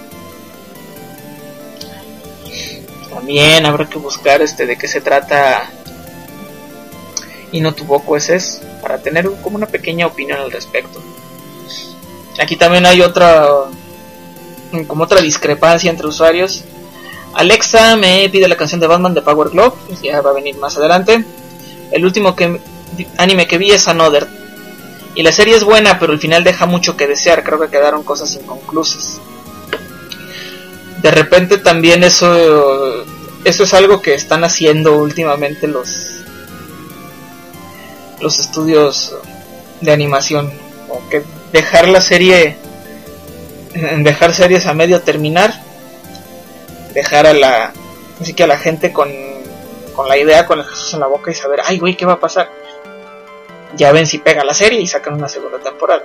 También habrá que buscar de qué se trata Ino Tuboku SS para tener como una pequeña opinión al respecto. Aquí también hay otra discrepancia entre usuarios. Alexa me pide la canción de Batman de Power Glove, ya va a venir más adelante. El último anime que vi es Another, y la serie es buena, pero el final deja mucho que desear, creo que quedaron cosas inconclusas. De repente también eso es algo que están haciendo últimamente los estudios de animación, como que dejar series a medio terminar, dejar a la gente con la idea, con el Jesús en la boca y saber, ay güey, ¿qué va a pasar? Ya ven si pega la serie y sacan una segunda temporada.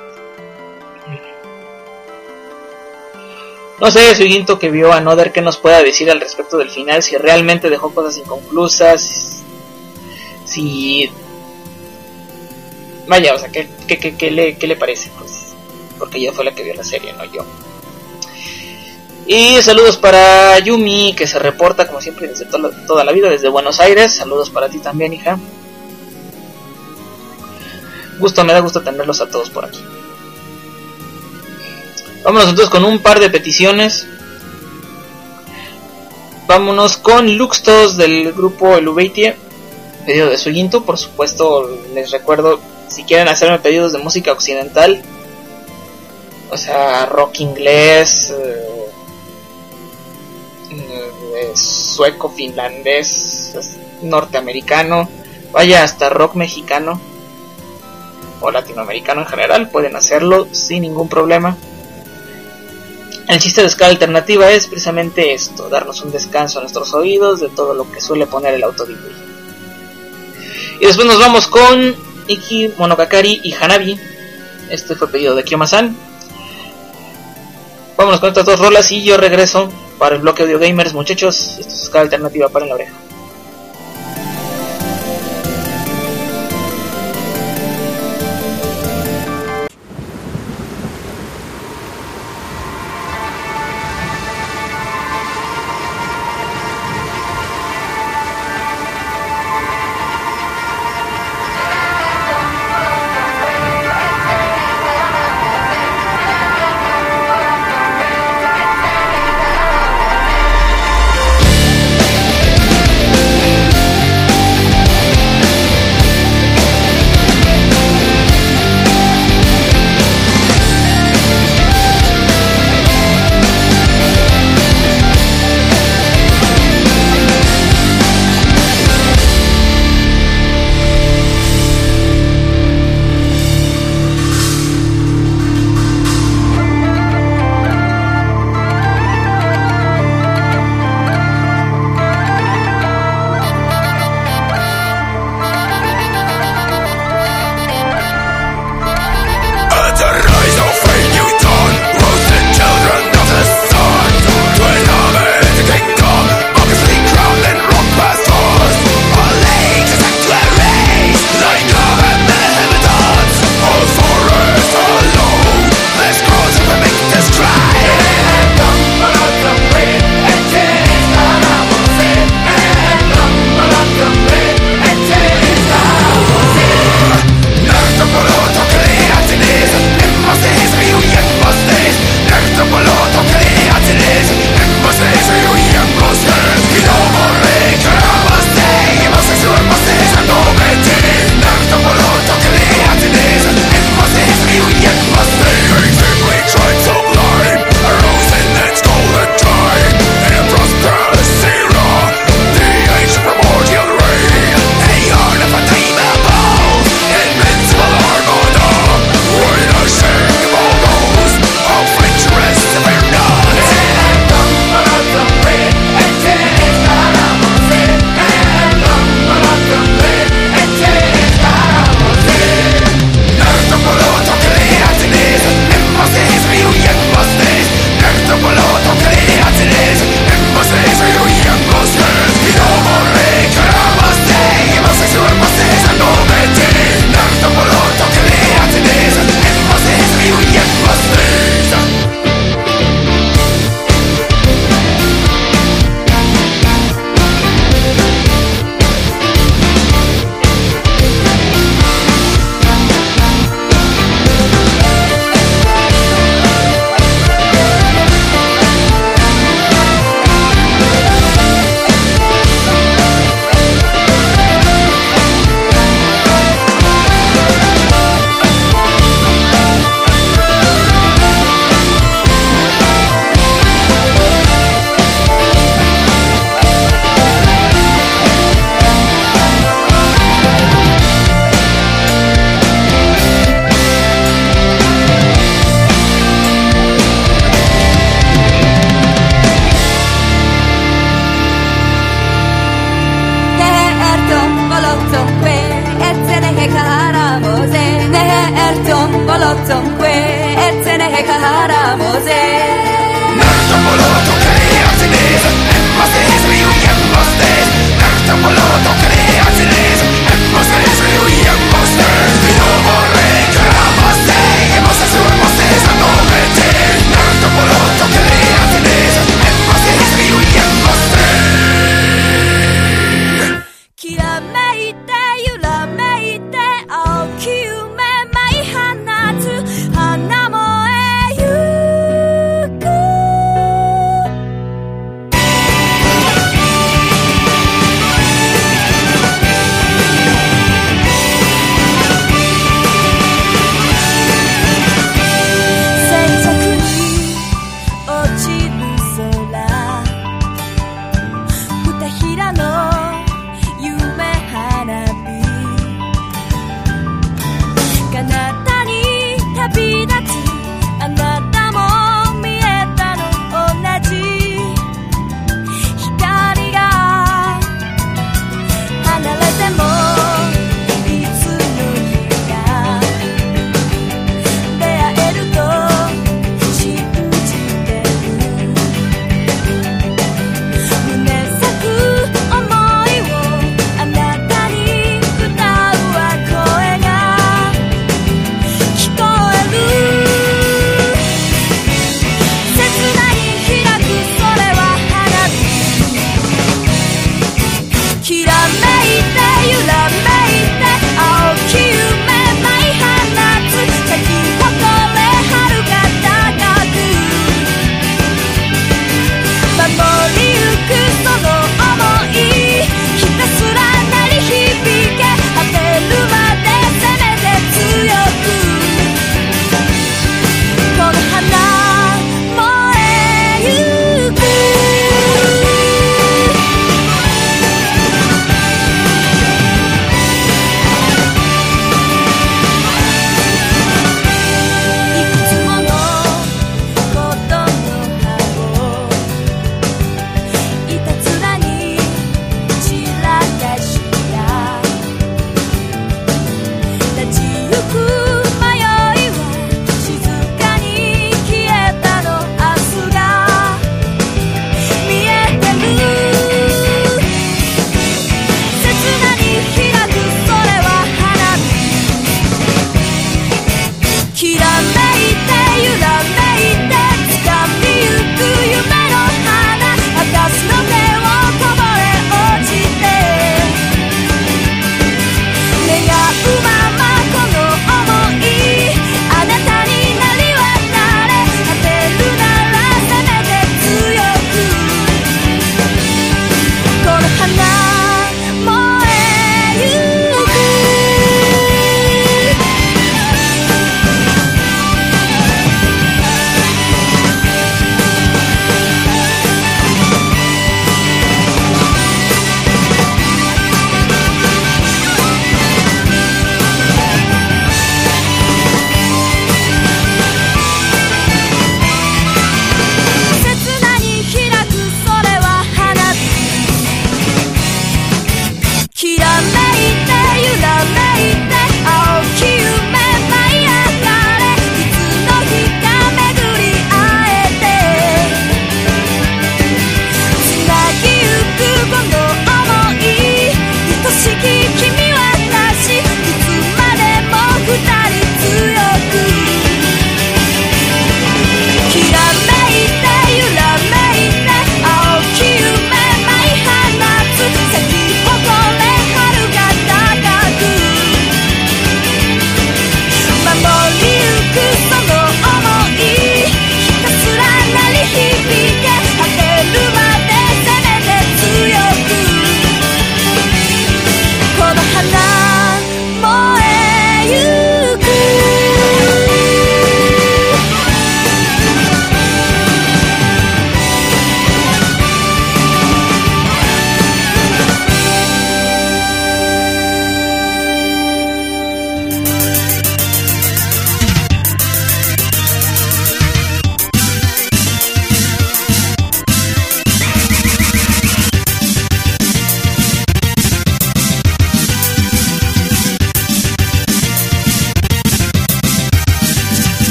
No sé, Suiguinto, que vio a Another, ¿qué nos pueda decir al respecto del final? Si realmente dejó cosas inconclusas, si... Vaya, o sea, ¿qué le parece? Pues, porque ella fue la que vio la serie, no yo. Y saludos para Yumi, que se reporta como siempre desde toda la vida, desde Buenos Aires. Saludos para ti también, hija. Me da gusto tenerlos a todos por aquí. Vámonos entonces con un par de peticiones. Vámonos con Luxtos del grupo El Ubeitie, pedido de Suiguinto. Por supuesto, les recuerdo, si quieren hacerme pedidos de música occidental, o sea, rock inglés, sueco, finlandés, norteamericano, vaya, hasta rock mexicano o latinoamericano en general, pueden hacerlo sin ningún problema. El chiste de Ska Alternativa es precisamente esto, darnos un descanso a nuestros oídos de todo lo que suele poner el auto DJ. Y después nos vamos con Iki Monokakari y Hanabi. Este fue pedido de Kiyoma-san. Vámonos con estas dos rolas y yo regreso para el bloque Audio Gamers, muchachos. Esto es Ska Alternativa, para la oreja. 어떤 꾀에 내가 하라모제 Nartan boloto creaciones, hemos de destruir Nartan boloto creaciones, hemos de destruir Y no reclamamos hemos de subirnos a nomete Nartan boloto creaciones, hemos de destruir きらめいて揺らめいて青き夢舞い放つ花燃えゆく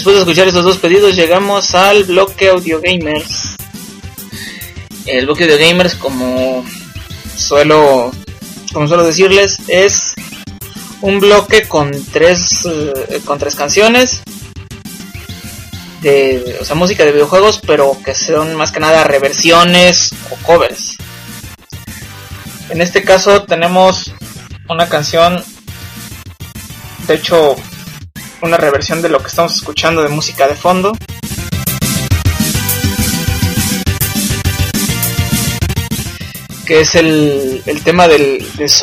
Después de escuchar esos dos pedidos, llegamos al bloque Audio Gamers. El bloque Audio Gamers, como suelo decirles, es un bloque con tres canciones de, o sea, música de videojuegos, pero que son más que nada reversiones o covers. En este caso tenemos una canción, de hecho, una reversión de lo que estamos escuchando de música de fondo. Que es el tema de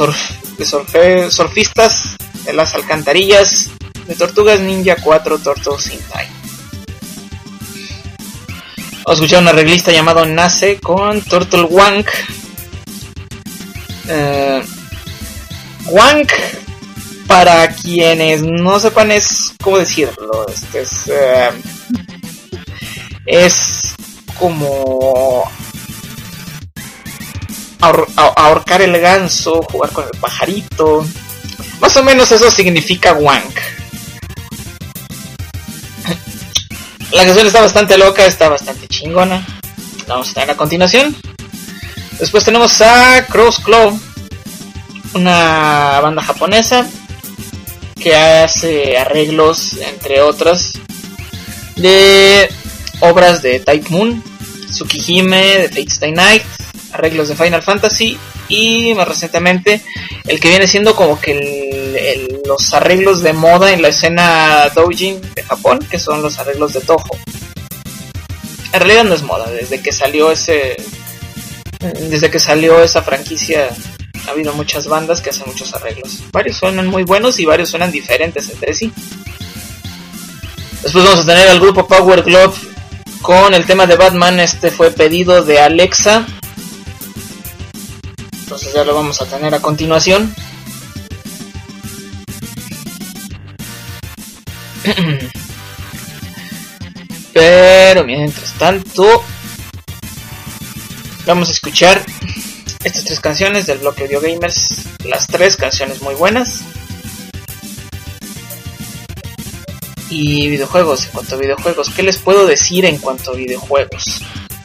surfistas de las alcantarillas de Tortugas Ninja 4 Turtles in Time. Vamos a escuchar un arreglista llamado Nace con Turtle Wank. Wank, para quienes no sepan, es, ¿cómo decirlo? Es como ahorcar el ganso, jugar con el pajarito. Más o menos eso significa wank. La canción está bastante loca, está bastante chingona. La vamos a tener a continuación. Después tenemos a Cross Claw, una banda japonesa que hace arreglos, entre otras, de obras de Type Moon, Tsukihime, de Fate Stay Night, arreglos de Final Fantasy y más recientemente el que viene siendo como que los arreglos de moda en la escena doujin de Japón, que son los arreglos de Toho. En realidad no es moda, desde que salió esa franquicia ha habido muchas bandas que hacen muchos arreglos. Varios suenan muy buenos y varios suenan diferentes entre sí. Después vamos a tener al grupo Power Glove con el tema de Batman. Este fue pedido de Alexa, entonces ya lo vamos a tener a continuación. Pero mientras tanto, vamos a escuchar estas tres canciones del bloque Audio Gamers. Las tres canciones muy buenas. Y videojuegos, en cuanto a videojuegos, ¿qué les puedo decir en cuanto a videojuegos?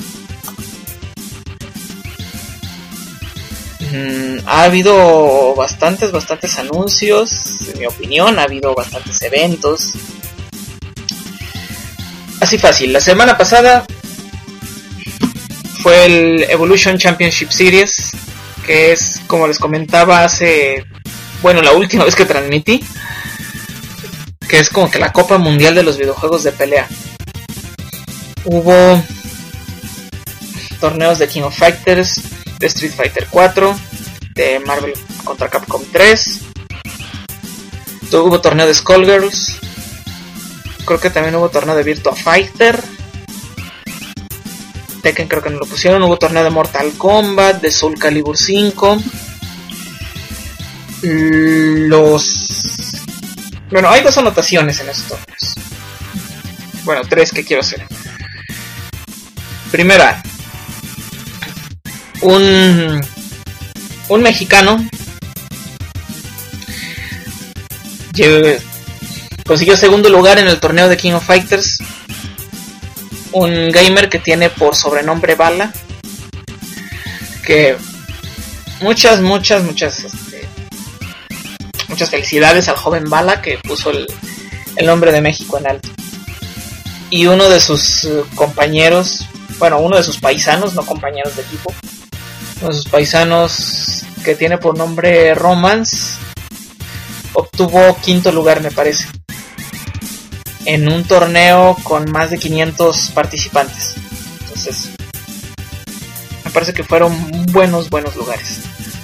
Ha habido bastantes anuncios, en mi opinión, ha habido bastantes eventos. Así fácil, la semana pasada fue el Evolution Championship Series, que es, como les comentaba la última vez que transmití, que es como que la Copa Mundial de los videojuegos de pelea. Hubo torneos de King of Fighters, de Street Fighter 4, de Marvel contra Capcom 3, hubo torneo de Skullgirls, creo que también hubo torneo de Virtua Fighter, Tekken creo que no lo pusieron, hubo torneo de Mortal Kombat, de Soul Calibur 5, hay dos anotaciones en estos torneos, tres que quiero hacer. Primera, un mexicano consiguió segundo lugar en el torneo de King of Fighters. Un gamer que tiene por sobrenombre Bala, que muchas felicidades al joven Bala, que puso el nombre de México en alto. Y uno de sus compañeros, uno de sus paisanos, no compañeros de equipo, uno de sus paisanos, que tiene por nombre Romance, obtuvo quinto lugar, me parece, en un torneo con más de 500 participantes. Entonces, me parece que fueron buenos lugares.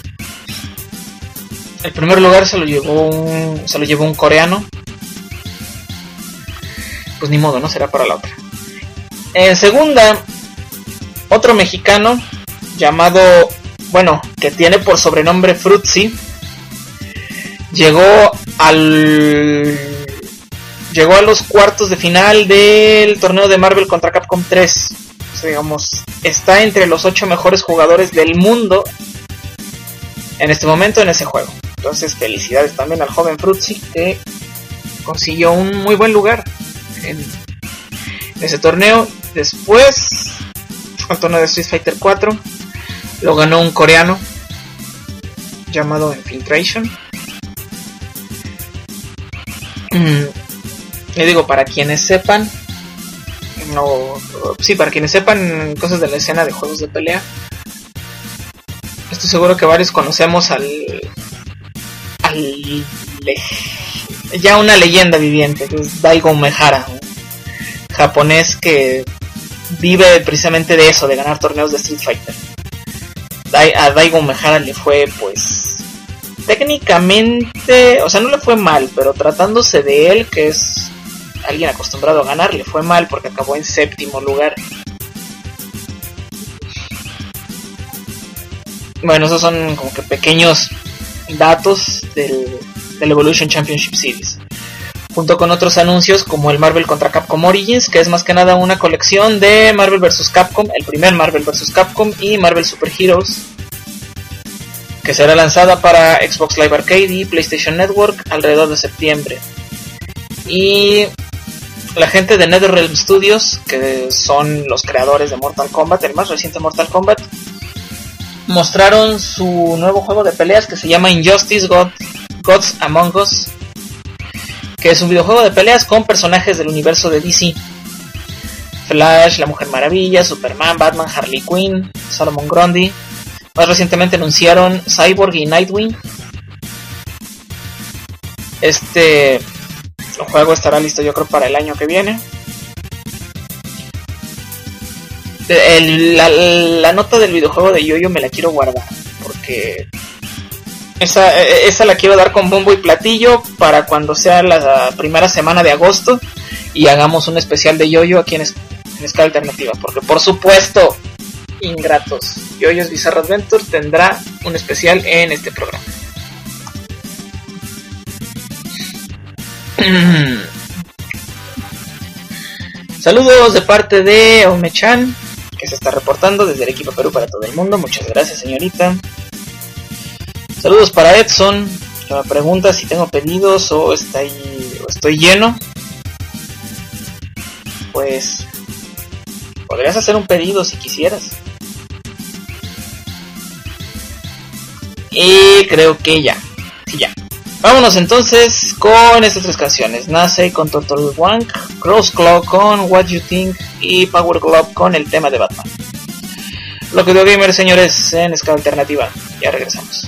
El primer lugar se lo llevó un coreano. Pues ni modo, no será para la otra. En segunda, otro mexicano llamado, que tiene por sobrenombre Fruitsy, llegó a los cuartos de final del torneo de Marvel contra Capcom 3. O sea, está entre los 8 mejores jugadores del mundo en este momento en ese juego. Entonces, felicidades también al joven Fruitsy, que consiguió un muy buen lugar en ese torneo. Después fue el torneo de Street Fighter 4, lo ganó un coreano llamado Infiltration. Le digo, para quienes sepan, para quienes sepan cosas de la escena de juegos de pelea, estoy seguro que varios conocemos ya una leyenda viviente, que es Daigo Umehara, un japonés que vive precisamente de eso, de ganar torneos de Street Fighter. A Daigo Umehara le fue, pues, técnicamente, o sea, no le fue mal, pero tratándose de él, que es alguien acostumbrado a ganar, le fue mal porque acabó en 7º lugar. Bueno, esos son como que pequeños datos del Evolution Championship Series, junto con otros anuncios como el Marvel contra Capcom Origins, que es más que nada una colección de Marvel vs. Capcom, el primer Marvel vs. Capcom y Marvel Super Heroes, que será lanzada para Xbox Live Arcade y PlayStation Network alrededor de septiembre. Y la gente de NetherRealm Studios, que son los creadores de Mortal Kombat, el más reciente Mortal Kombat, mostraron su nuevo juego de peleas que se llama Injustice Gods Among Us, que es un videojuego de peleas con personajes del universo de DC: Flash, la Mujer Maravilla, Superman, Batman, Harley Quinn, Solomon Grundy. Más recientemente anunciaron Cyborg y Nightwing. Este juego estará listo, yo creo, para el año que viene. La nota del videojuego de Yo-Yo me la quiero guardar, porque esa la quiero dar con bombo y platillo para cuando sea la primera semana de agosto y hagamos un especial de Yo-Yo aquí en Escala Alternativa, porque por supuesto, ingratos, Yo-Yo's Bizarre Adventure tendrá un especial en este programa. Saludos de parte de Ome-chan, que se está reportando desde Arequipa, Perú, para todo el mundo. Muchas gracias, señorita. Saludos para Edson, que me pregunta si tengo pedidos o estoy lleno. Pues podrías hacer un pedido si quisieras. Y creo que ya. Sí, ya. Vámonos entonces con estas 3 canciones: Nasei con Total Wank, Crossclaw con What You Think y Power Glove con el tema de Batman. Lo que dio Gamer, señores, en Escala Alternativa. Ya regresamos.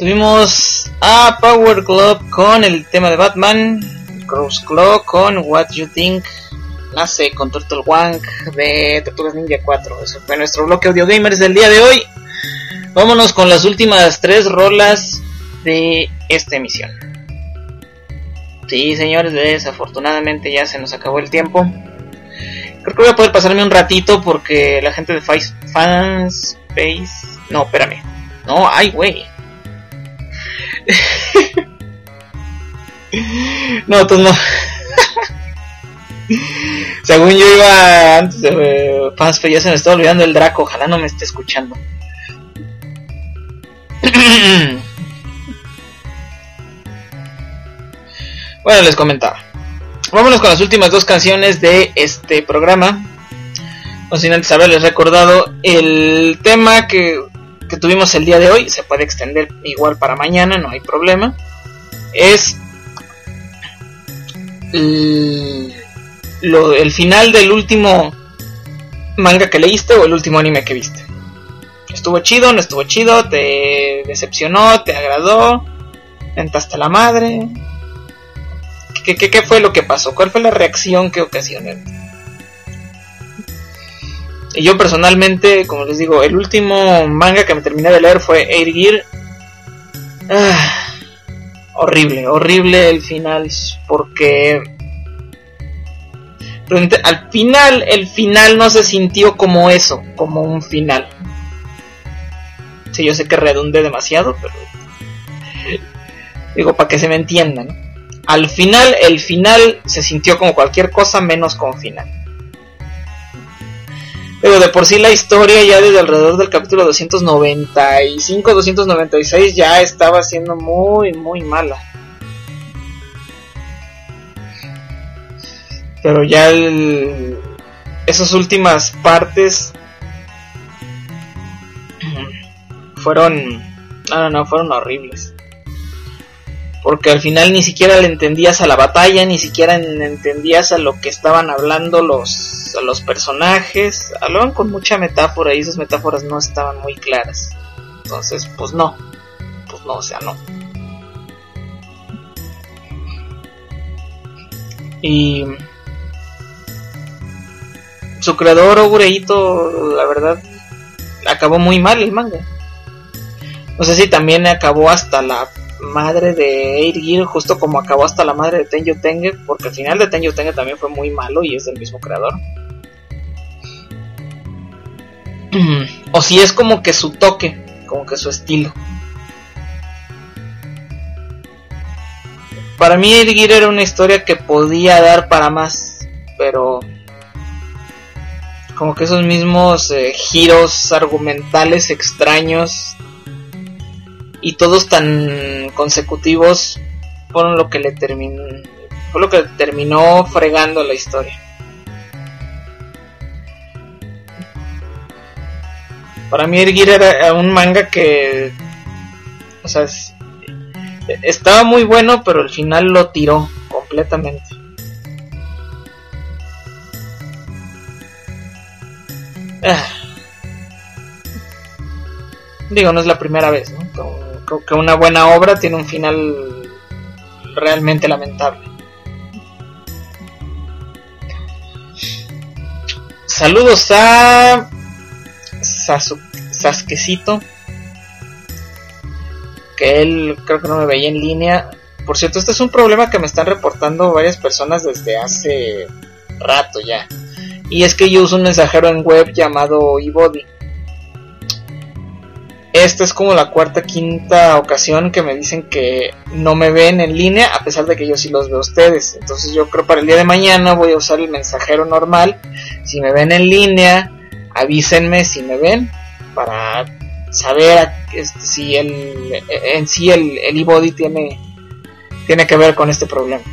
Tuvimos a Power Glove con el tema de Batman, Cross Claw con What You Think, Nace con Turtle Wank de Tortugas Ninja 4. Eso fue nuestro bloque Audio Gamers del día de hoy. Vámonos con las últimas 3 rolas de esta emisión. Sí, señores, desafortunadamente ya se nos acabó el tiempo. Creo que voy a poder pasarme un ratito porque la gente de Fanspace... No, espérame. No, ay, güey. No, entonces no. Según yo iba antes de Fanspace, ya se me estaba olvidando el Draco. Ojalá no me esté escuchando. Bueno, les comentaba. Vámonos con las últimas 2 canciones de este programa. No sin antes haberles recordado el tema que tuvimos el día de hoy. Se puede extender igual para mañana, no hay problema. Es el final del último manga que leíste o el último anime que viste. ¿Estuvo chido? ¿No estuvo chido? ¿Te decepcionó? ¿Te agradó? ¿Tentaste la madre? ¿Qué fue lo que pasó? ¿Cuál fue la reacción que ocasionó? Y yo personalmente, como les digo, el último manga que me terminé de leer fue Air Gear. Horrible el final, porque al final, el final no se sintió como eso, como un final. Sí, yo sé que redundé demasiado, pero digo, para que se me entienda, ¿no? Al final, el final se sintió como cualquier cosa menos como final. Pero de por sí la historia ya desde alrededor del capítulo 295, 296 ya estaba siendo muy, muy mala. Pero ya esas últimas partes fueron horribles. Porque al final ni siquiera le entendías a la batalla, ni siquiera entendías a lo que estaban hablando los personajes. Hablaban con mucha metáfora y esas metáforas no estaban muy claras. Entonces, pues no, o sea, no. Y su creador, Ogureito, la verdad, acabó muy mal el manga. No sé si también acabó hasta la madre de Air Gear, justo como acabó hasta la madre de Tenjo Tenge, porque el final de Tenjo Tenge también fue muy malo y es del mismo creador. O si es como que su toque, como que su estilo. Para mí Air Gear era una historia que podía dar para más, pero como que esos mismos giros argumentales extraños y todos tan consecutivos fueron lo que le terminó fregando la historia. Para mí Air Gear era un manga que, o sea, estaba muy bueno, pero al final lo tiró completamente. Digo, no es la primera vez, ¿no? Creo que una buena obra tiene un final realmente lamentable. Saludos a Sasquecito, que él creo que no me veía en línea. Por cierto, este es un problema que me están reportando varias personas desde hace rato ya. Y es que yo uso un mensajero en web llamado eBody. Esta es como la 4ª, 5ª ocasión que me dicen que no me ven en línea, a pesar de que yo sí los veo a ustedes. Entonces yo creo para el día de mañana voy a usar el mensajero normal. Si me ven en línea, avísenme si me ven, para saber si el eBody tiene que ver con este problema.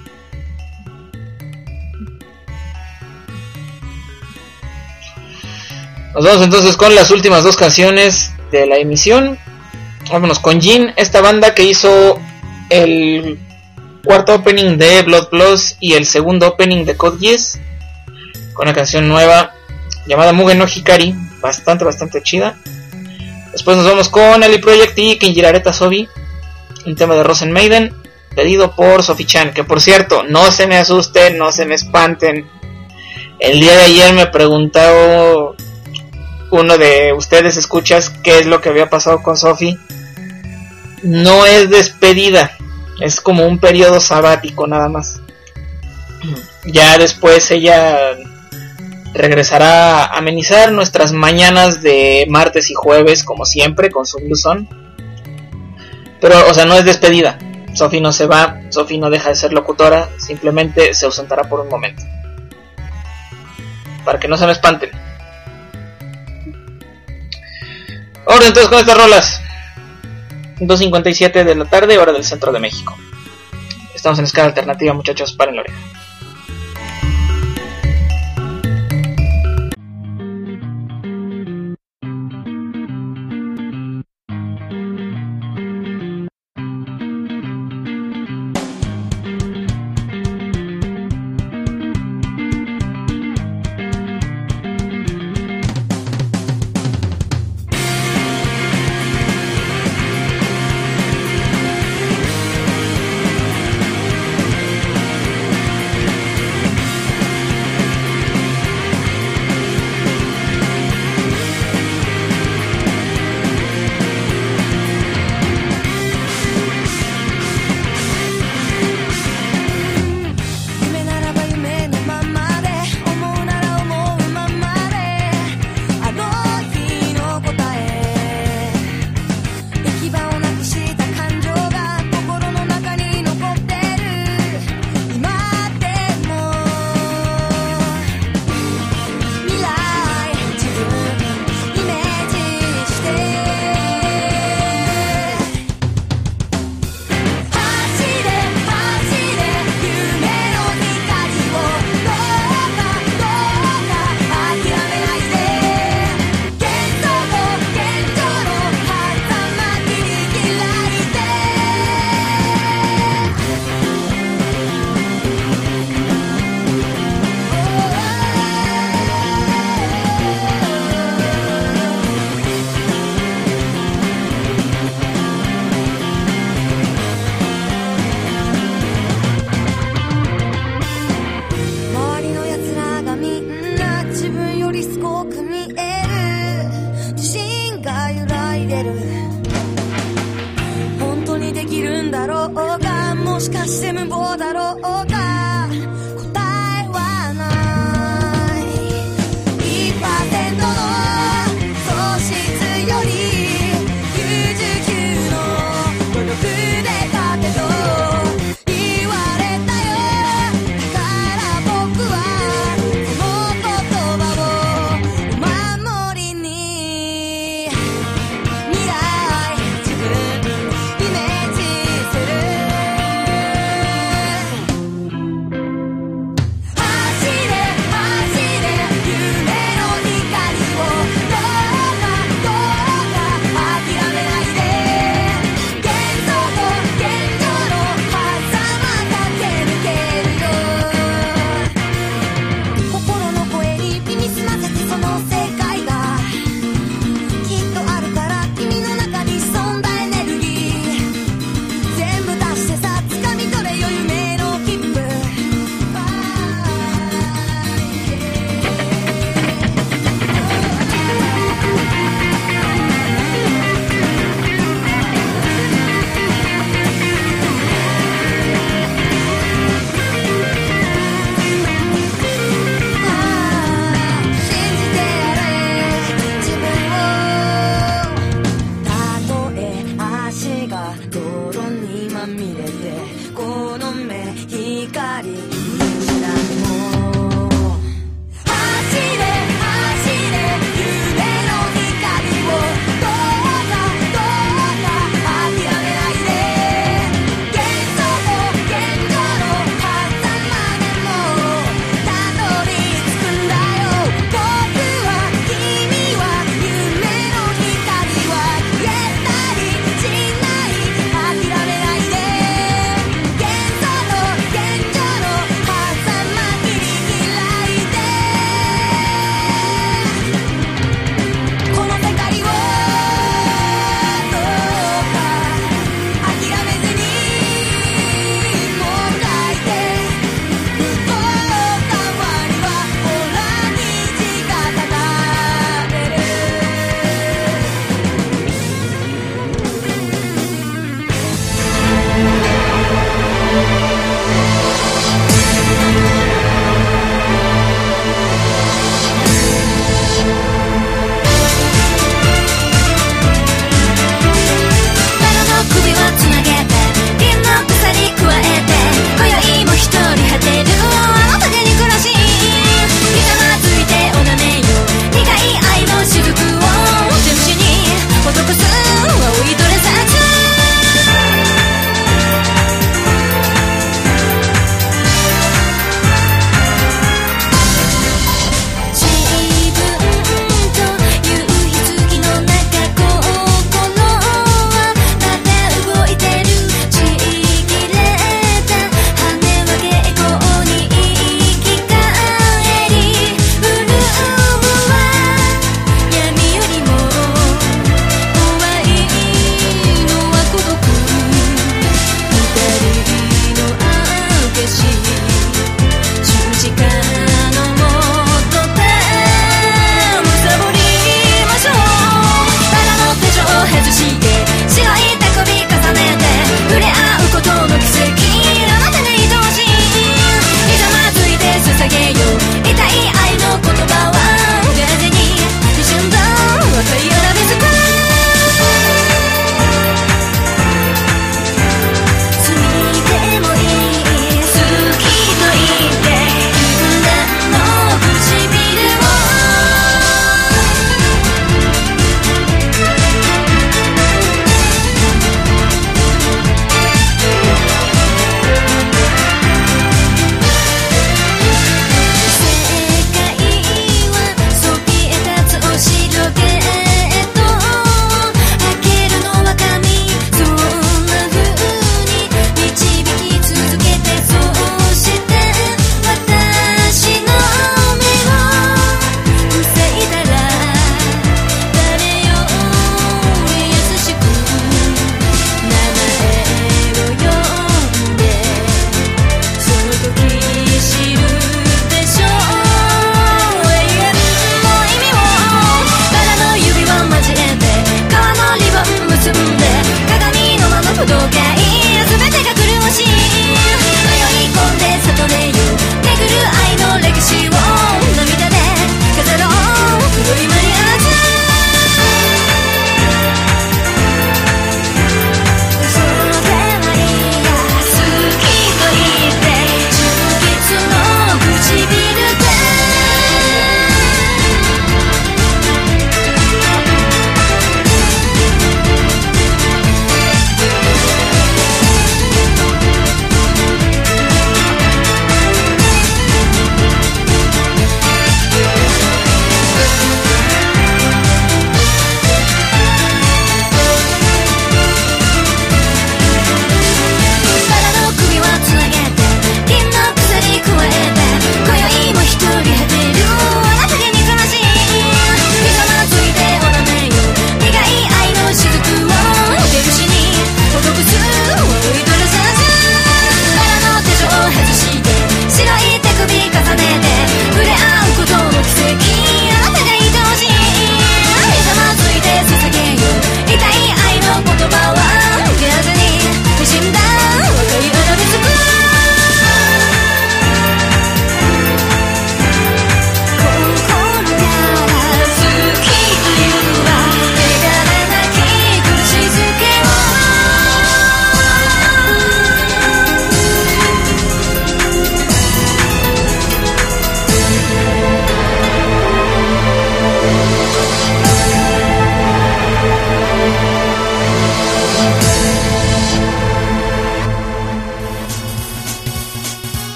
Nos vamos entonces con las últimas 2 canciones de la emisión. Vámonos con Jin, esta banda que hizo el 4º opening de Blood Plus y el 2º opening de Code Geass, con una canción nueva llamada Mugen no Hikari, bastante chida. Después nos vamos con Eli Project y Kenjirareta Sobi, un tema de Rosen Maiden, pedido por Sophie Chan, que por cierto, no se me asusten, no se me espanten. El día de ayer me preguntó uno de ustedes escuchas qué es lo que había pasado con Sophie. No es despedida, es como un periodo sabático nada más. Ya después ella regresará a amenizar nuestras mañanas de martes y jueves como siempre con su blusón. Pero, o sea, no es despedida. Sophie no se va, Sophie no deja de ser locutora, simplemente se ausentará por un momento. Para que no se me espanten. Ahora entonces con estas rolas. 2:57 de la tarde, hora del centro de México. Estamos en escala alternativa, muchachos, paren la oreja.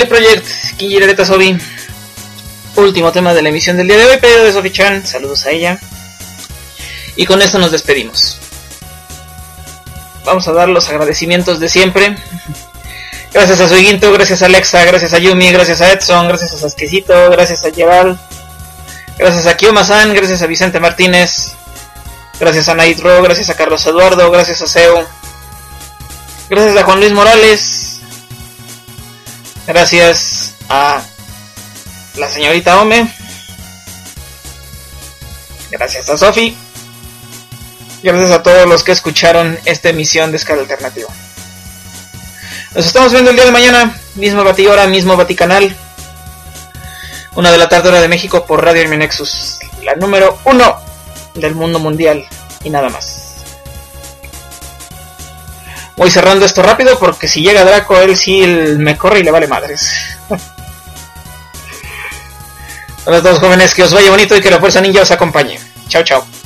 Side Project, Kinjireta Sobi. Último tema de la emisión del día de hoy, pedido de Sofi-chan. Saludos a ella. Y con esto nos despedimos. Vamos a dar los agradecimientos de siempre. Gracias a Suiguinto, gracias a Alexa, gracias a Yumi, gracias a Edson, gracias a Sasquecito, gracias a Gerald, gracias a Kiyoma-san, gracias a Vicente Martínez, gracias a Naitro, gracias a Carlos Eduardo, gracias a Seu, gracias a Juan Luis Morales, gracias a la señorita Ome, gracias a Sofi, gracias a todos los que escucharon esta emisión de Escala Alternativa. Nos estamos viendo el día de mañana, misma batihora, mismo baticanal, 1 de la tarde hora de México por Radio Hermenexus, la número 1 del mundo mundial y nada más. Voy cerrando esto rápido porque si llega Draco él sí me corre y le vale madres. A los dos jóvenes, que os vaya bonito y que la fuerza ninja os acompañe. Chao, chao.